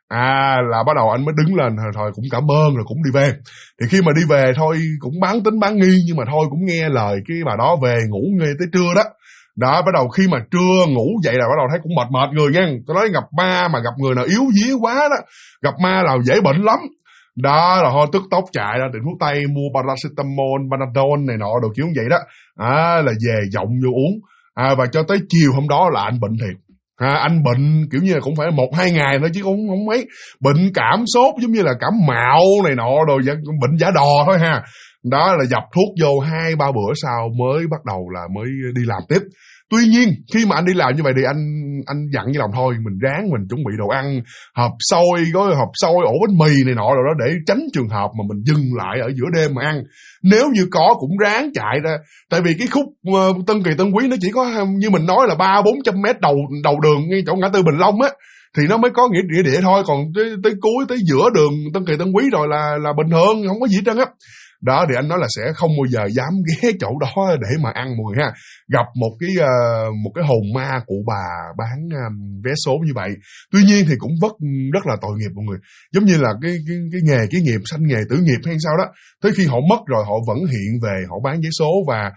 Là bắt đầu anh mới đứng lên thôi cũng cảm ơn rồi cũng đi về. Thì khi mà đi về thôi cũng bán tính bán nghi, nhưng mà thôi cũng nghe lời cái bà đó về ngủ nghe tới trưa đó. Đó, bắt đầu khi mà trưa ngủ dậy là bắt đầu thấy cũng mệt người nha. Tôi nói gặp ma mà gặp người nào yếu dí quá đó, gặp ma là dễ bệnh lắm. Đó, rồi thôi tức tốc chạy ra tiệm thuốc tây mua paracetamol, panadol này nọ đồ kiểu như vậy đó. Là về giọng vô uống. Và cho tới chiều hôm đó là anh bệnh thiệt. Anh bệnh kiểu như là cũng phải 1-2 ngày thôi chứ cũng không mấy. Bệnh cảm sốt giống như là cảm mạo này nọ rồi, bệnh giả đò thôi ha. Đó là dập thuốc vô 2-3 bữa sau mới bắt đầu là mới đi làm tiếp. Tuy nhiên khi mà anh đi làm như vậy thì anh dặn với lòng thôi, mình ráng mình chuẩn bị đồ ăn, hộp xôi, ổ bánh mì này nọ rồi đó, để tránh trường hợp mà mình dừng lại ở giữa đêm mà ăn. Nếu như có cũng ráng chạy ra, tại vì cái khúc Tân Kỳ Tân Quý nó chỉ có như mình nói là 300-400 mét đầu đường ngay chỗ ngã tư Bình Long á, thì nó mới có nghĩa địa thôi, còn tới cuối tới giữa đường Tân Kỳ Tân Quý rồi là bình thường, không có gì hết trơn á. Đó thì anh nói là sẽ không bao giờ dám ghé chỗ đó để mà ăn mọi người ha. Gặp một cái hồn ma cụ bà bán vé số như vậy. Tuy nhiên thì cũng rất là tội nghiệp mọi người. Giống như là cái nghề cái nghiệp sanh nghề tử nghiệp hay sao đó. Tới khi họ mất rồi họ vẫn hiện về, họ bán vé số, và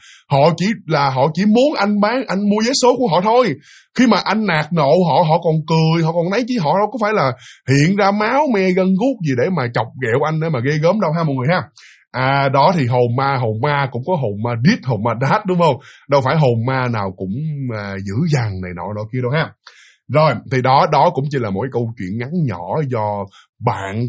họ chỉ muốn anh mua vé số của họ thôi. Khi mà anh nạt nộ họ còn cười, họ còn nấy, chứ họ đâu có phải là hiện ra máu me gân guốc gì để mà chọc ghẹo anh để mà ghê gớm đâu ha mọi người ha. Đó thì hồn ma cũng có hồn ma điếc, hồn ma đát đúng không? Đâu phải hồn ma nào cũng dữ dằn này nọ kia đâu ha. Rồi thì đó cũng chỉ là một cái câu chuyện ngắn nhỏ do bạn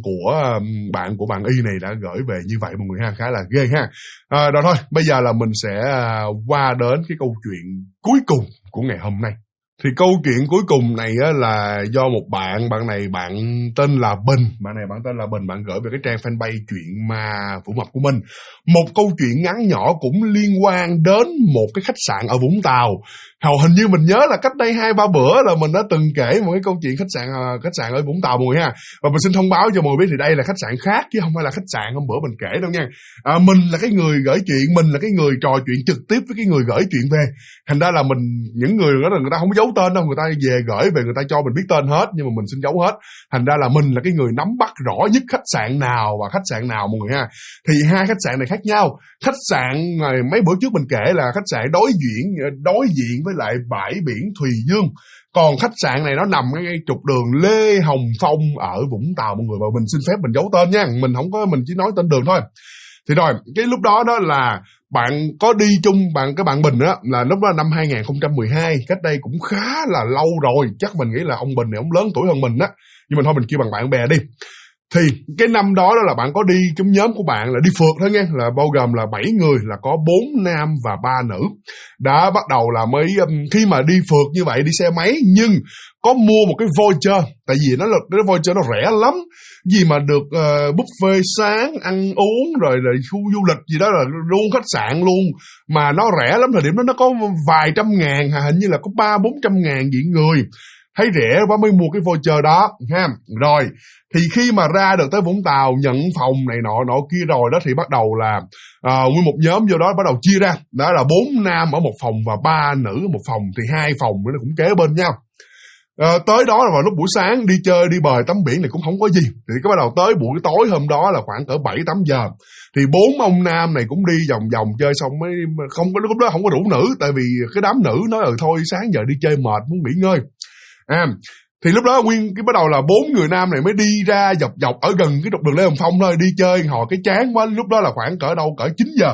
của bạn Y này đã gửi về như vậy mọi người ha, khá là ghê ha. Rồi thôi, bây giờ là mình sẽ qua đến cái câu chuyện cuối cùng của ngày hôm nay. Thì câu chuyện cuối cùng này á, là do một bạn này bạn tên là Bình, bạn gửi về cái trang fanpage Chuyện Ma Vũ Mập của mình. Một câu chuyện ngắn nhỏ cũng liên quan đến một cái khách sạn ở Vũng Tàu. Hình như mình nhớ là cách đây 2-3 bữa là mình đã từng kể một cái câu chuyện khách sạn ở Vũng Tàu mọi người ha. Và mình xin thông báo cho mọi người biết thì đây là khách sạn khác chứ không phải là khách sạn hôm bữa mình kể đâu nha. Mình là cái người gửi chuyện, mình là cái người trò chuyện trực tiếp với cái người gửi chuyện về. Thành ra là những người đó là người ta không giấu tên đâu, người ta về gửi về người ta cho mình biết tên hết, nhưng mà mình xin giấu hết. Thành ra là mình là cái người nắm bắt rõ nhất khách sạn nào và khách sạn nào mọi người ha. Thì hai khách sạn này khác nhau. Khách sạn mấy bữa trước mình kể là khách sạn đối diện với lại bãi biển Thùy Dương. Còn khách sạn này nó nằm ngay trục đường Lê Hồng Phong ở Vũng Tàu mọi người, và mình xin phép mình giấu tên nha, mình chỉ nói tên đường thôi. Thì rồi cái lúc đó là bạn có đi chung cái bạn Bình đó, là lúc đó năm 2012, cách đây cũng khá là lâu rồi, chắc mình nghĩ là ông Bình này ông lớn tuổi hơn mình á, nhưng mà thôi mình kêu bằng bạn bè đi. Thì cái năm đó là bạn có đi, trong nhóm của bạn là đi phượt thôi nha, là bao gồm là 7 người, là có 4 nam và 3 nữ. Đã bắt đầu là khi mà đi phượt như vậy, đi xe máy, nhưng có mua một cái voucher, tại vì cái voucher nó rẻ lắm, gì mà được buffet sáng, ăn uống, rồi khu du lịch gì đó, là luôn khách sạn luôn, mà nó rẻ lắm. Thời điểm đó nó có vài trăm ngàn, hình như là có 300-400 ngàn diện người. Thấy rẻ quá mới mua cái voucher đó ha. Rồi thì khi mà ra được tới Vũng Tàu, nhận phòng này nọ kia rồi đó, thì bắt đầu là nguyên một nhóm vô đó bắt đầu chia ra. Đó là 4 nam ở một phòng và 3 nữ ở một phòng, thì 2 phòng nó cũng kế bên nhau. Tới đó là vào lúc buổi sáng đi chơi, đi bời tắm biển này cũng không có gì. Thì cái bắt đầu tới buổi tối hôm đó là khoảng cỡ 7-8 giờ. Thì 4 ông nam này cũng đi vòng chơi xong mới lúc đó không có rủ nữ, tại vì cái đám nữ nói thôi sáng giờ đi chơi mệt muốn nghỉ ngơi. Thì lúc đó bắt đầu là 4 người nam này mới đi ra dọc ở gần cái trục đường Lê Hồng Phong thôi, đi chơi hồi cái chán quá. Lúc đó là khoảng cỡ 9 giờ.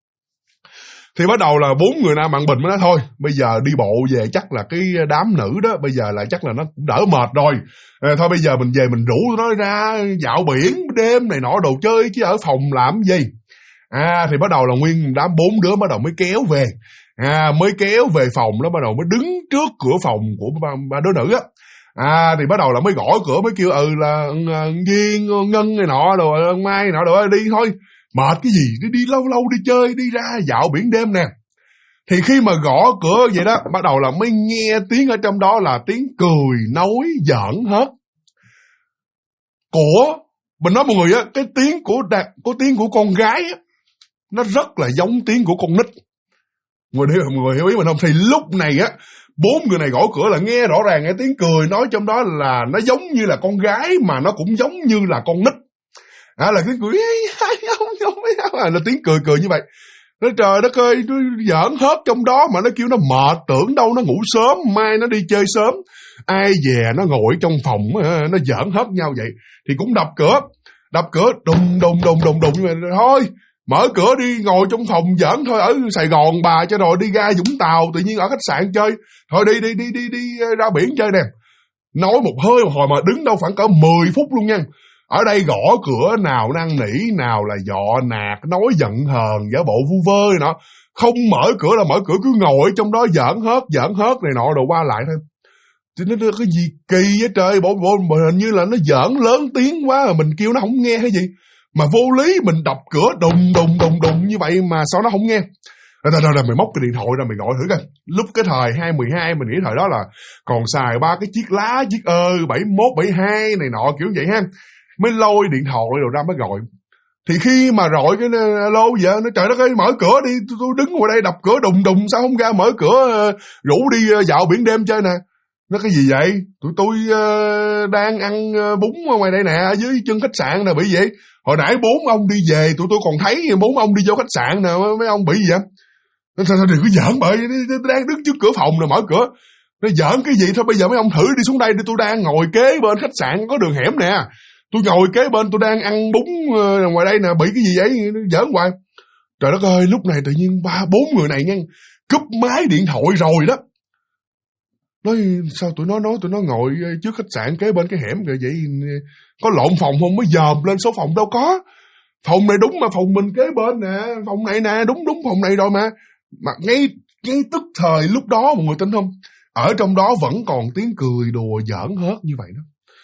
Thì bắt đầu là 4 người nam bạn Bình mới nói thôi, bây giờ đi bộ về chắc là cái đám nữ đó bây giờ là chắc là nó cũng đỡ mệt rồi. Thôi bây giờ mình về mình rủ nó ra dạo biển đêm này nọ đồ chơi, chứ ở phòng làm gì. Thì bắt đầu là nguyên đám 4 đứa bắt đầu mới kéo về. Mới kéo về phòng đó, bắt đầu mới đứng trước cửa phòng của ba đứa nữ á. Thì bắt đầu là mới gõ cửa, mới kêu là Duyên, Ngân này nọ đồ, Mai này nọ đồ, đi thôi. Mệt cái gì, đi lâu đi chơi, đi ra dạo biển đêm nè. Thì khi mà gõ cửa vậy đó, bắt đầu là mới nghe tiếng ở trong đó là tiếng cười nói giỡn hết. Mình nói mọi người á, cái tiếng của con gái á, nó rất là giống tiếng của con nít. Mọi người hiểu ý mình không? Thì lúc này á, 4 người này gõ cửa là nghe rõ ràng nghe tiếng cười nói trong đó là nó giống như là con gái, mà nó cũng giống như là con nít. Là tiếng cười là tiếng cười như vậy. Nói trời đất ơi, nó giỡn hết trong đó, mà nó kêu nó mệt, tưởng đâu nó ngủ sớm, mai nó đi chơi sớm. Ai về nó ngồi trong phòng, nó giỡn hết nhau vậy. Thì cũng đập cửa đùng như vậy. Thôi mở cửa đi, ngồi trong phòng giỡn thôi, ở Sài Gòn bà cho rồi đi ra Vũng Tàu, tự nhiên ở khách sạn chơi. Thôi đi ra biển chơi nè. Nói một hồi mà đứng đâu khoảng cỡ 10 phút luôn nha. Ở đây gõ cửa nào năn nỉ, nào là dọ nạt, nói giận hờn, giả bộ vu vơ này nọ. Không mở cửa là mở cửa, cứ ngồi trong đó giỡn hớt này nọ đồ qua lại thôi. Thì nó cái gì kỳ vậy trời, bộ hình như là nó giỡn lớn tiếng quá, mình kêu nó không nghe hay gì. Mà vô lý mình đập cửa đùng như vậy mà sao nó không nghe. Rồi mày móc cái điện thoại ra mày gọi thử coi. Lúc cái thời 2012 mình nghĩ thời đó là còn xài 3 cái chiếc lá, chiếc 71, 72 này nọ kiểu vậy ha. Mới lôi điện thoại rồi ra mới gọi. Thì khi mà gọi cái alo vậy, nó trời đất ơi mở cửa đi, tôi đứng ngoài đây đập cửa đùng sao không ra mở cửa, rủ đi dạo biển đêm chơi nè. Nó cái gì vậy? Tụi tôi đang ăn bún ở ngoài đây nè, ở dưới chân khách sạn nè, bị vậy. Hồi nãy 4 ông đi về, tụi tôi còn thấy 4 ông đi vô khách sạn nè, mấy ông bị gì vậy? Sao đừng có giỡn bậy, đang đứng trước cửa phòng nè, mở cửa. Nó giỡn cái gì thôi, bây giờ mấy ông thử đi xuống đây, tôi đang ngồi kế bên khách sạn có đường hẻm nè. Tôi ngồi kế bên, tôi đang ăn bún ngoài đây nè, bị cái gì vậy? Giỡn hoài. Trời đất ơi, lúc này tự nhiên 3-4 người này nha, cúp máy điện thoại rồi đó. Nói sao tụi nó nói tụi nó ngồi trước khách sạn kế bên cái hẻm kìa, vậy có lộn phòng không, mới dòm lên số phòng đâu có. Phòng này đúng mà, phòng mình kế bên nè, phòng này nè, đúng phòng này rồi mà. Mà ngay tức thời lúc đó mọi người tin không, ở trong đó vẫn còn tiếng cười đùa giỡn hớt như vậy đó.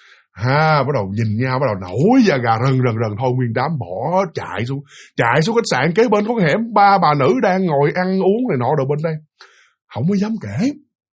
Bắt đầu nhìn nhau, bắt đầu nổi da gà rần thôi, nguyên đám bỏ chạy xuống khách sạn kế bên có cái hẻm, 3 bà nữ đang ngồi ăn uống này nọ rồi bên đây. Không có dám kể,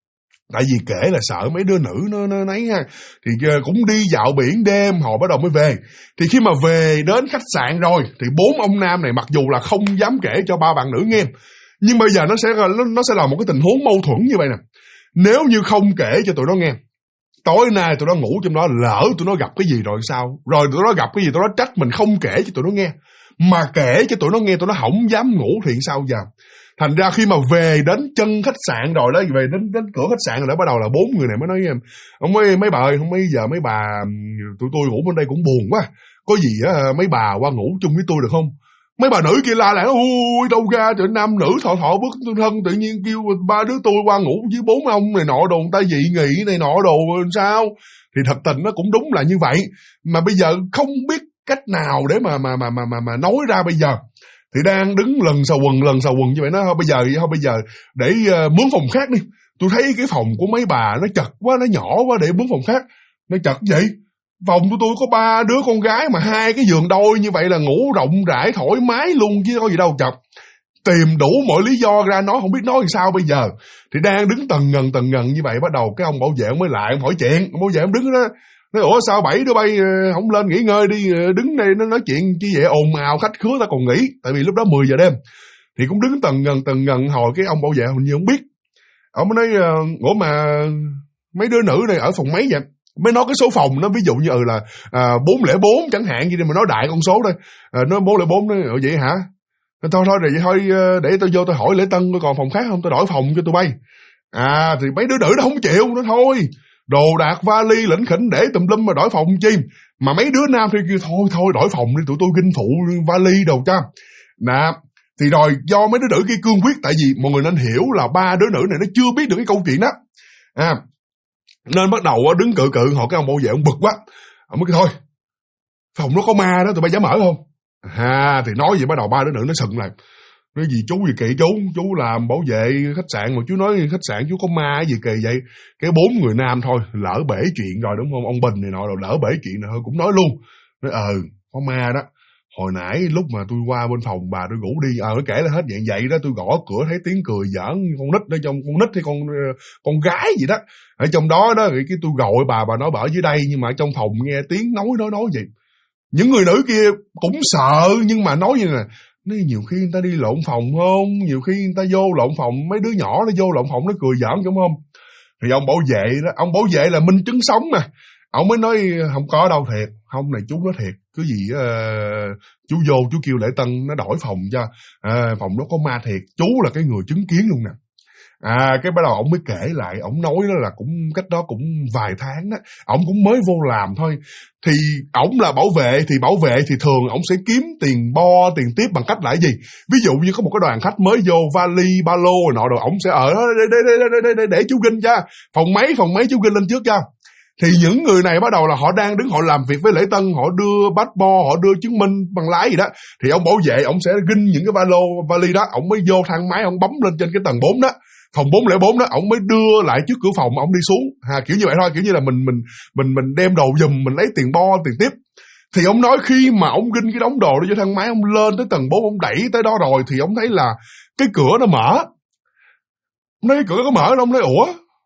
tại vì kể là sợ mấy đứa nữ nó nấy ha. Thì cũng đi dạo biển đêm, họ bắt đầu mới về. Thì khi mà về đến khách sạn rồi thì 4 ông nam này mặc dù là không dám kể cho 3 bạn nữ nghe, nhưng bây giờ nó sẽ là một cái tình huống mâu thuẫn như vậy nè. Nếu như không kể cho tụi nó nghe, tối nay tụi nó ngủ trong đó, lỡ tụi nó gặp cái gì rồi sao? Rồi tụi nó gặp cái gì tụi nó trách mình không kể cho tụi nó nghe. Mà kể cho tụi nó nghe tụi nó không dám ngủ thì sao giờ? Thành ra khi mà về đến chân khách sạn rồi đó, về đến cửa khách sạn rồi đó, bắt đầu là 4 người này mới nói ông mấy bà ơi, không mấy giờ mấy bà tụi tôi ngủ bên đây cũng buồn quá. Có gì á mấy bà qua ngủ chung với tôi được không? Mấy bà nữ kia la lại, ui đâu ra trời, nam nữ thọ bức thân, tự nhiên kêu 3 đứa tôi qua ngủ với 4 ông này nọ đồ, người ta dị nghị này nọ đồ sao? Thì thật tình nó cũng đúng là như vậy, mà bây giờ không biết cách nào để mà nói ra bây giờ. Thì đang đứng lần sau quần như vậy, nó thôi bây giờ để mướn phòng khác đi. Tôi thấy cái phòng của mấy bà nó chật quá, nó nhỏ quá, để mướn phòng khác. Nó chật vậy. Phòng của tôi có 3 đứa con gái mà 2 cái giường đôi như vậy là ngủ rộng rãi thoải mái luôn chứ có gì đâu chật. Tìm đủ mọi lý do ra nói không biết nói sao bây giờ. Thì đang đứng tần ngần như vậy, bắt đầu cái ông bảo vệ mới lại, ông hỏi chuyện. Ông bảo vệ ông đứng đó nói, ủa sao 7 đứa bay không lên nghỉ ngơi đi, đứng đây nó nói chuyện chứ vậy ồn ào khách khứa ta còn nghỉ. Tại vì lúc đó 10 giờ đêm. Thì cũng đứng tần ngần hồi cái ông bảo vệ hình như không biết. Ông mới nói, ủa mà mấy đứa nữ này ở phòng mấy vậy? Mới nói cái số phòng nó, ví dụ như là 404 chẳng hạn gì, mà nói đại con số thôi. Nói 404 nói, vậy hả? Thôi rồi vậy thôi, để tôi vô tôi hỏi lễ tân còn phòng khác không, tôi đổi phòng cho tụi bay. Thì mấy đứa nữ nó không chịu, nó thôi. Đồ đạc vali lỉnh khỉnh để tùm lum mà đổi phòng chi. Mà mấy đứa nam thì kêu thôi đổi phòng đi, tụi tôi kinh phụ vali đồ cho. Nè, thì rồi do mấy đứa nữ kia cương quyết, tại vì mọi người nên hiểu là 3 đứa nữ này nó chưa biết được cái câu chuyện đó. Nên bắt đầu đứng cự họ, cái ông bảo vệ ông bực quá. Ông mới kêu thôi, phòng nó có ma đó, tụi bay dám mở không? Thì nói vậy bắt đầu 3 đứa nữ nó sừng lại. Nói gì chú gì kỳ chú làm bảo vệ khách sạn mà chú nói khách sạn chú có ma gì kỳ vậy? Cái 4 người nam thôi, lỡ bể chuyện rồi đúng không? Ông Bình này nọ rồi lỡ bể chuyện này thôi cũng nói luôn. Nói có ma đó. Hồi nãy lúc mà tôi qua bên phòng bà tôi ngủ đi, nó kể là hết vậy đó, tôi gõ cửa thấy tiếng cười giỡn con nít ở trong, con nít hay con gái gì đó. Ở trong đó cái tôi gọi bà nói bà ở dưới đây, nhưng mà ở trong phòng nghe tiếng nói vậy. Những người nữ kia cũng sợ, nhưng mà nói như là nhiều khi người ta đi lộn phòng không, nhiều khi người ta vô lộn phòng, mấy đứa nhỏ nó vô lộn phòng nó cười giỡn đúng không? Thì ông bảo vệ đó, ông bảo vệ là minh chứng sống mà. Ông mới nói không có đâu, thiệt, không này chú nói thiệt, cứ gì chú vô chú kêu lễ tân nó đổi phòng cho, phòng đó có ma thiệt, chú là cái người chứng kiến luôn nè. Cái bắt đầu ông mới kể lại, ông nói đó là cũng cách đó cũng vài tháng đó, ông cũng mới vô làm thôi. Thì ông là bảo vệ thì thường ông sẽ kiếm tiền bo, tiền tiếp bằng cách là cái gì? Ví dụ như có một cái đoàn khách mới vô, vali, ba lô rồi nọ, rồi ông sẽ ở đó để chú ginh cho, phòng mấy chú ginh lên trước cho. Thì những người này bắt đầu là họ đang đứng họ làm việc với lễ tân, họ đưa passport, họ đưa chứng minh bằng lái gì đó. Thì ông bảo vệ, ông sẽ ginh những cái vali đó, ông mới vô thang máy, ông bấm lên trên cái tầng 4 đó, phòng 404 đó, ông mới đưa lại trước cửa phòng, ông đi xuống. Kiểu như vậy thôi, kiểu như là mình đem đồ giùm, mình lấy tiền tiền tiếp. Thì ông nói khi mà ông ginh cái đống đồ đó vô thang máy, ông lên tới tầng 4, ông đẩy tới đó rồi thì ông thấy là cái cửa nó mở. Ông thấy cái cửa có mở, ông nói ủa,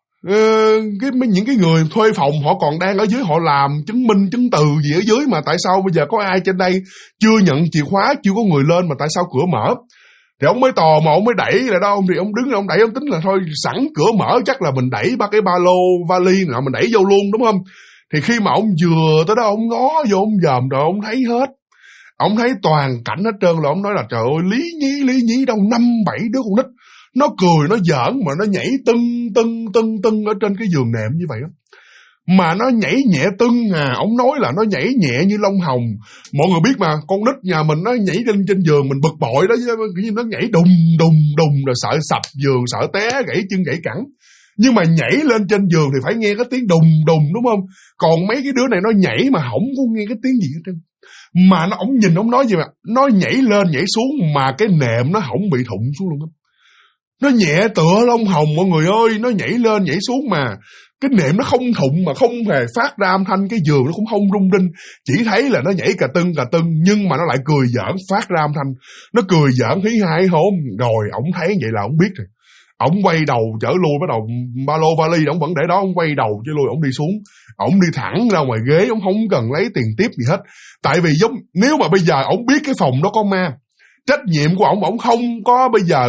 những cái người thuê phòng họ còn đang ở dưới, họ làm chứng minh chứng từ gì ở dưới, mà tại sao bây giờ có ai trên đây chưa nhận chìa khóa, chưa có người lên mà tại sao cửa mở? Thì ông mới tò mò, ông mới đẩy lại đó, thì ông đứng ông đẩy, ông tính là thôi sẵn cửa mở chắc là mình đẩy ba cái ba lô vali nào mình đẩy vô luôn, đúng không? Thì khi mà ông vừa tới đó, ông ngó vô, ông dòm rồi ông thấy hết, ông thấy toàn cảnh hết trơn. Là ông nói là trời ơi, lý nhí đâu 5-7 đứa con nít, nó cười nó giỡn mà nó nhảy tưng ở trên cái giường nệm như vậy đó. Mà nó nhảy nhẹ tưng ông nói là nó nhảy nhẹ như lông hồng. Mọi người biết mà, con nít nhà mình nó nhảy lên trên giường mình bực bội đó, kiểu như nó nhảy đùng rồi sợ sập giường, sợ té gãy chân gãy cẳng. Nhưng mà nhảy lên trên giường thì phải nghe cái tiếng đùng đúng không? Còn mấy cái đứa này nó nhảy mà không có nghe cái tiếng gì hết trơn. Mà ông nhìn ông nói gì mà nó nhảy lên nhảy xuống mà cái nệm nó không bị thụng xuống luôn đó. Nó nhẹ tựa lông hồng mọi người ơi, nó nhảy lên nhảy xuống mà cái nệm nó không thụng, mà không hề phát ra âm thanh, cái giường nó cũng không rung rinh, chỉ thấy là nó nhảy cà tưng nhưng mà nó lại cười giỡn, phát ra âm thanh, nó cười giỡn hí hai hôn. Rồi ổng thấy vậy là ổng biết rồi, ổng quay đầu chở lui, bắt đầu ba lô vali ổng vẫn để đó, ổng quay đầu chứ lui, ổng đi xuống, ổng đi thẳng ra ngoài ghế, ổng không cần lấy tiền tiếp gì hết. Tại vì giống nếu mà bây giờ ổng biết cái phòng đó có ma, trách nhiệm của ổng không có, bây giờ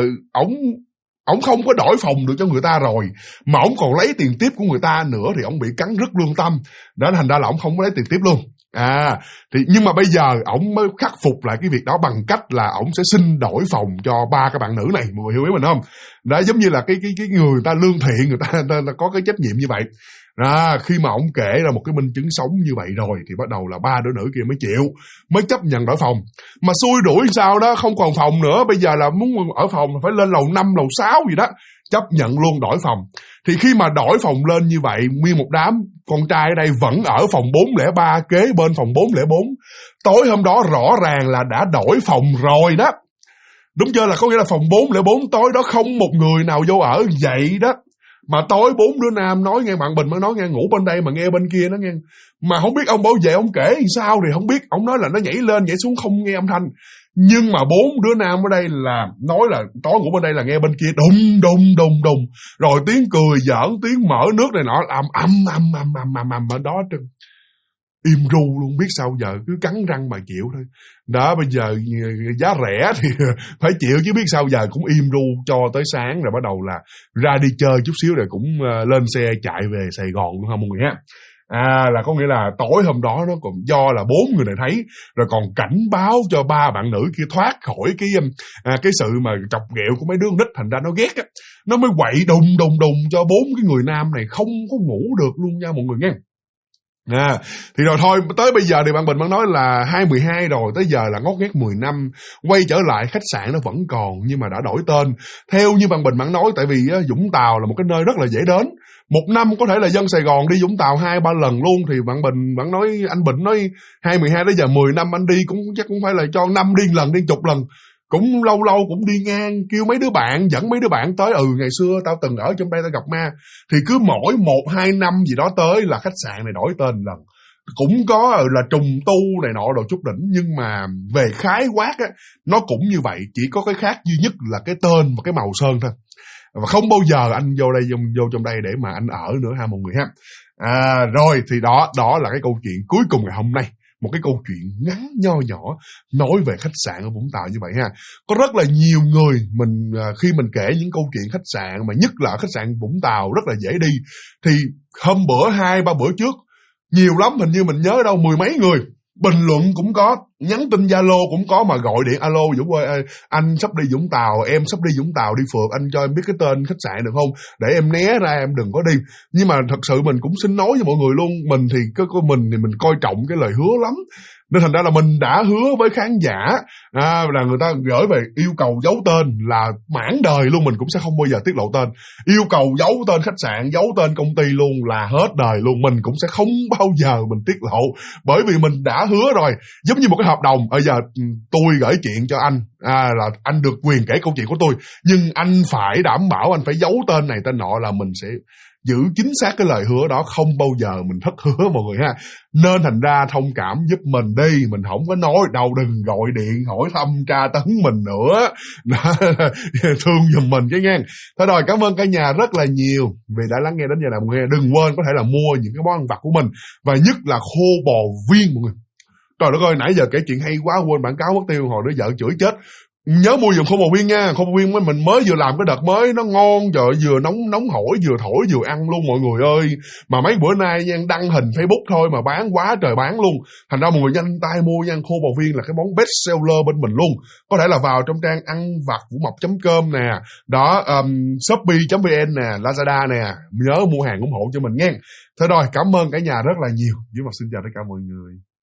ổng không có đổi phòng được cho người ta rồi, mà ổng còn lấy tiền tiếp của người ta nữa thì ổng bị cắn rứt lương tâm. Đó thành ra là ổng không có lấy tiền tiếp luôn. Thì nhưng mà bây giờ ổng mới khắc phục lại cái việc đó bằng cách là ổng sẽ xin đổi phòng cho ba cái bạn nữ này, mọi người hiểu ý mình không? Đó, giống như là cái người ta lương thiện, người ta có cái trách nhiệm như vậy. Khi mà ổng kể ra một cái minh chứng sống như vậy rồi thì bắt đầu là ba đứa nữ kia mới chịu, mới chấp nhận đổi phòng. Mà xui đuổi sao đó, không còn phòng nữa, bây giờ là muốn ở phòng phải lên lầu 5, lầu 6 gì đó, chấp nhận luôn đổi phòng. Thì khi mà đổi phòng lên như vậy, nguyên một đám con trai ở đây vẫn ở phòng 403 kế bên phòng 404. Tối hôm đó rõ ràng là đã đổi phòng rồi đó. Đúng chưa? Là có nghĩa là phòng 404 tối đó không một người nào vô ở vậy đó. Mà tối 4 đứa nam nói nghe, bạn Bình mới nói nghe, ngủ bên đây mà nghe bên kia nó nghe. Mà không biết ông bảo vệ ông kể thì sao thì không biết. Ông nói là nó nhảy lên nhảy xuống không nghe âm thanh. Nhưng mà 4 đứa nam ở đây là nói là tối ngủ bên đây là nghe bên kia đùng. Rồi tiếng cười giỡn, tiếng mở nước này nọ ầm ở đó trơn. Im ru luôn, biết sao giờ, cứ cắn răng mà chịu thôi. Đó, bây giờ giá rẻ thì phải chịu chứ biết sao giờ, cũng im ru cho tới sáng rồi bắt đầu là ra đi chơi chút xíu rồi cũng lên xe chạy về Sài Gòn luôn ha mọi người ha. Là có nghĩa là tối hôm đó nó còn do là 4 người này thấy, rồi còn cảnh báo cho ba bạn nữ kia thoát khỏi cái sự mà chọc ghẹo của mấy đứa con nít, thành ra nó ghét á, nó mới quậy đùng cho 4 cái người nam này không có ngủ được luôn nha mọi người nghe. Thì rồi thôi, tới bây giờ thì bạn Bình vẫn nói là 2012 rồi, tới giờ là ngót nghét 10 năm, quay trở lại khách sạn nó vẫn còn nhưng mà đã đổi tên. Theo như bạn Bình bạn nói, tại vì Vũng Tàu là một cái nơi rất là dễ đến. Một năm có thể là dân Sài Gòn đi Vũng Tàu 2-3 lần luôn, thì bạn Bình bạn nói, anh Bình nói 2012 tới giờ 10 năm anh đi cũng chắc cũng phải là cho 5 đi chục lần. Cũng lâu cũng đi ngang kêu mấy đứa bạn, dẫn mấy đứa bạn tới, ngày xưa tao từng ở trong đây tao gặp ma. Thì cứ mỗi 1-2 năm gì đó tới là khách sạn này đổi tên lần. Cũng có là trùng tu này nọ đồ chút đỉnh, nhưng mà về khái quát á, nó cũng như vậy, chỉ có cái khác duy nhất là cái tên và cái màu sơn thôi. Và không bao giờ anh vô trong đây để mà anh ở nữa ha mọi người ha. Rồi thì đó là cái câu chuyện cuối cùng ngày hôm nay. Một cái câu chuyện ngắn nho nhỏ nói về khách sạn ở Vũng Tàu như vậy ha. Có rất là nhiều người khi mình kể những câu chuyện khách sạn, mà nhất là khách sạn Vũng Tàu rất là dễ đi, thì hôm bữa 2-3 bữa trước nhiều lắm, hình như mình nhớ đâu 10 mấy người bình luận cũng có nhắn tin Zalo cũng có, mà gọi điện alo Dũng ơi, anh sắp đi Vũng Tàu, em sắp đi Vũng Tàu đi phượt, anh cho em biết cái tên khách sạn được không, để em né ra em đừng có đi. Nhưng mà thật sự mình cũng xin nói với mọi người luôn, mình thì mình coi trọng cái lời hứa lắm, nên thành ra là mình đã hứa với khán giả là người ta gửi về yêu cầu giấu tên là mãn đời luôn, mình cũng sẽ không bao giờ tiết lộ tên. Yêu cầu giấu tên khách sạn, giấu tên công ty luôn là hết đời luôn, mình cũng sẽ không bao giờ mình tiết lộ, bởi vì mình đã hứa rồi. Giống như một cái hợp đồng, bây giờ tôi gửi chuyện cho anh là anh được quyền kể câu chuyện của tôi, nhưng anh phải đảm bảo anh phải giấu tên này tên nọ, là mình sẽ giữ chính xác cái lời hứa đó, không bao giờ mình thất hứa mọi người ha. Nên thành ra thông cảm giúp mình đi, mình không có nói đâu, đừng gọi điện hỏi thăm tra tấn mình nữa. Thương giùm mình chứ nha. Thôi rồi, cảm ơn cả nhà rất là nhiều vì đã lắng nghe đến giờ này mọi người. Đừng quên có thể là mua những cái món ăn vặt của mình, và nhất là khô bò viên mọi người. Trời đất ơi, nãy giờ kể chuyện hay quá quên bản cáo mất tiêu, hồi đứa vợ chửi chết. Nhớ mua giùm khô bò viên nha, khô bò viên mình mới vừa làm cái đợt mới, nó ngon, trời, vừa nóng hổi, vừa thổi vừa ăn luôn mọi người ơi. Mà mấy bữa nay nha, đăng hình Facebook thôi mà bán quá trời bán luôn. Thành ra mọi người nhanh tay mua nha, khô bò viên là cái món best seller bên mình luôn. Có thể là vào trong trang ăn vặt vuongmộc.com nè, đó, shopee.vn nè, Lazada nè, nhớ mua hàng ủng hộ cho mình nha. Thôi rồi, cảm ơn cả nhà rất là nhiều. Với Mộc xin chào tất cả mọi người.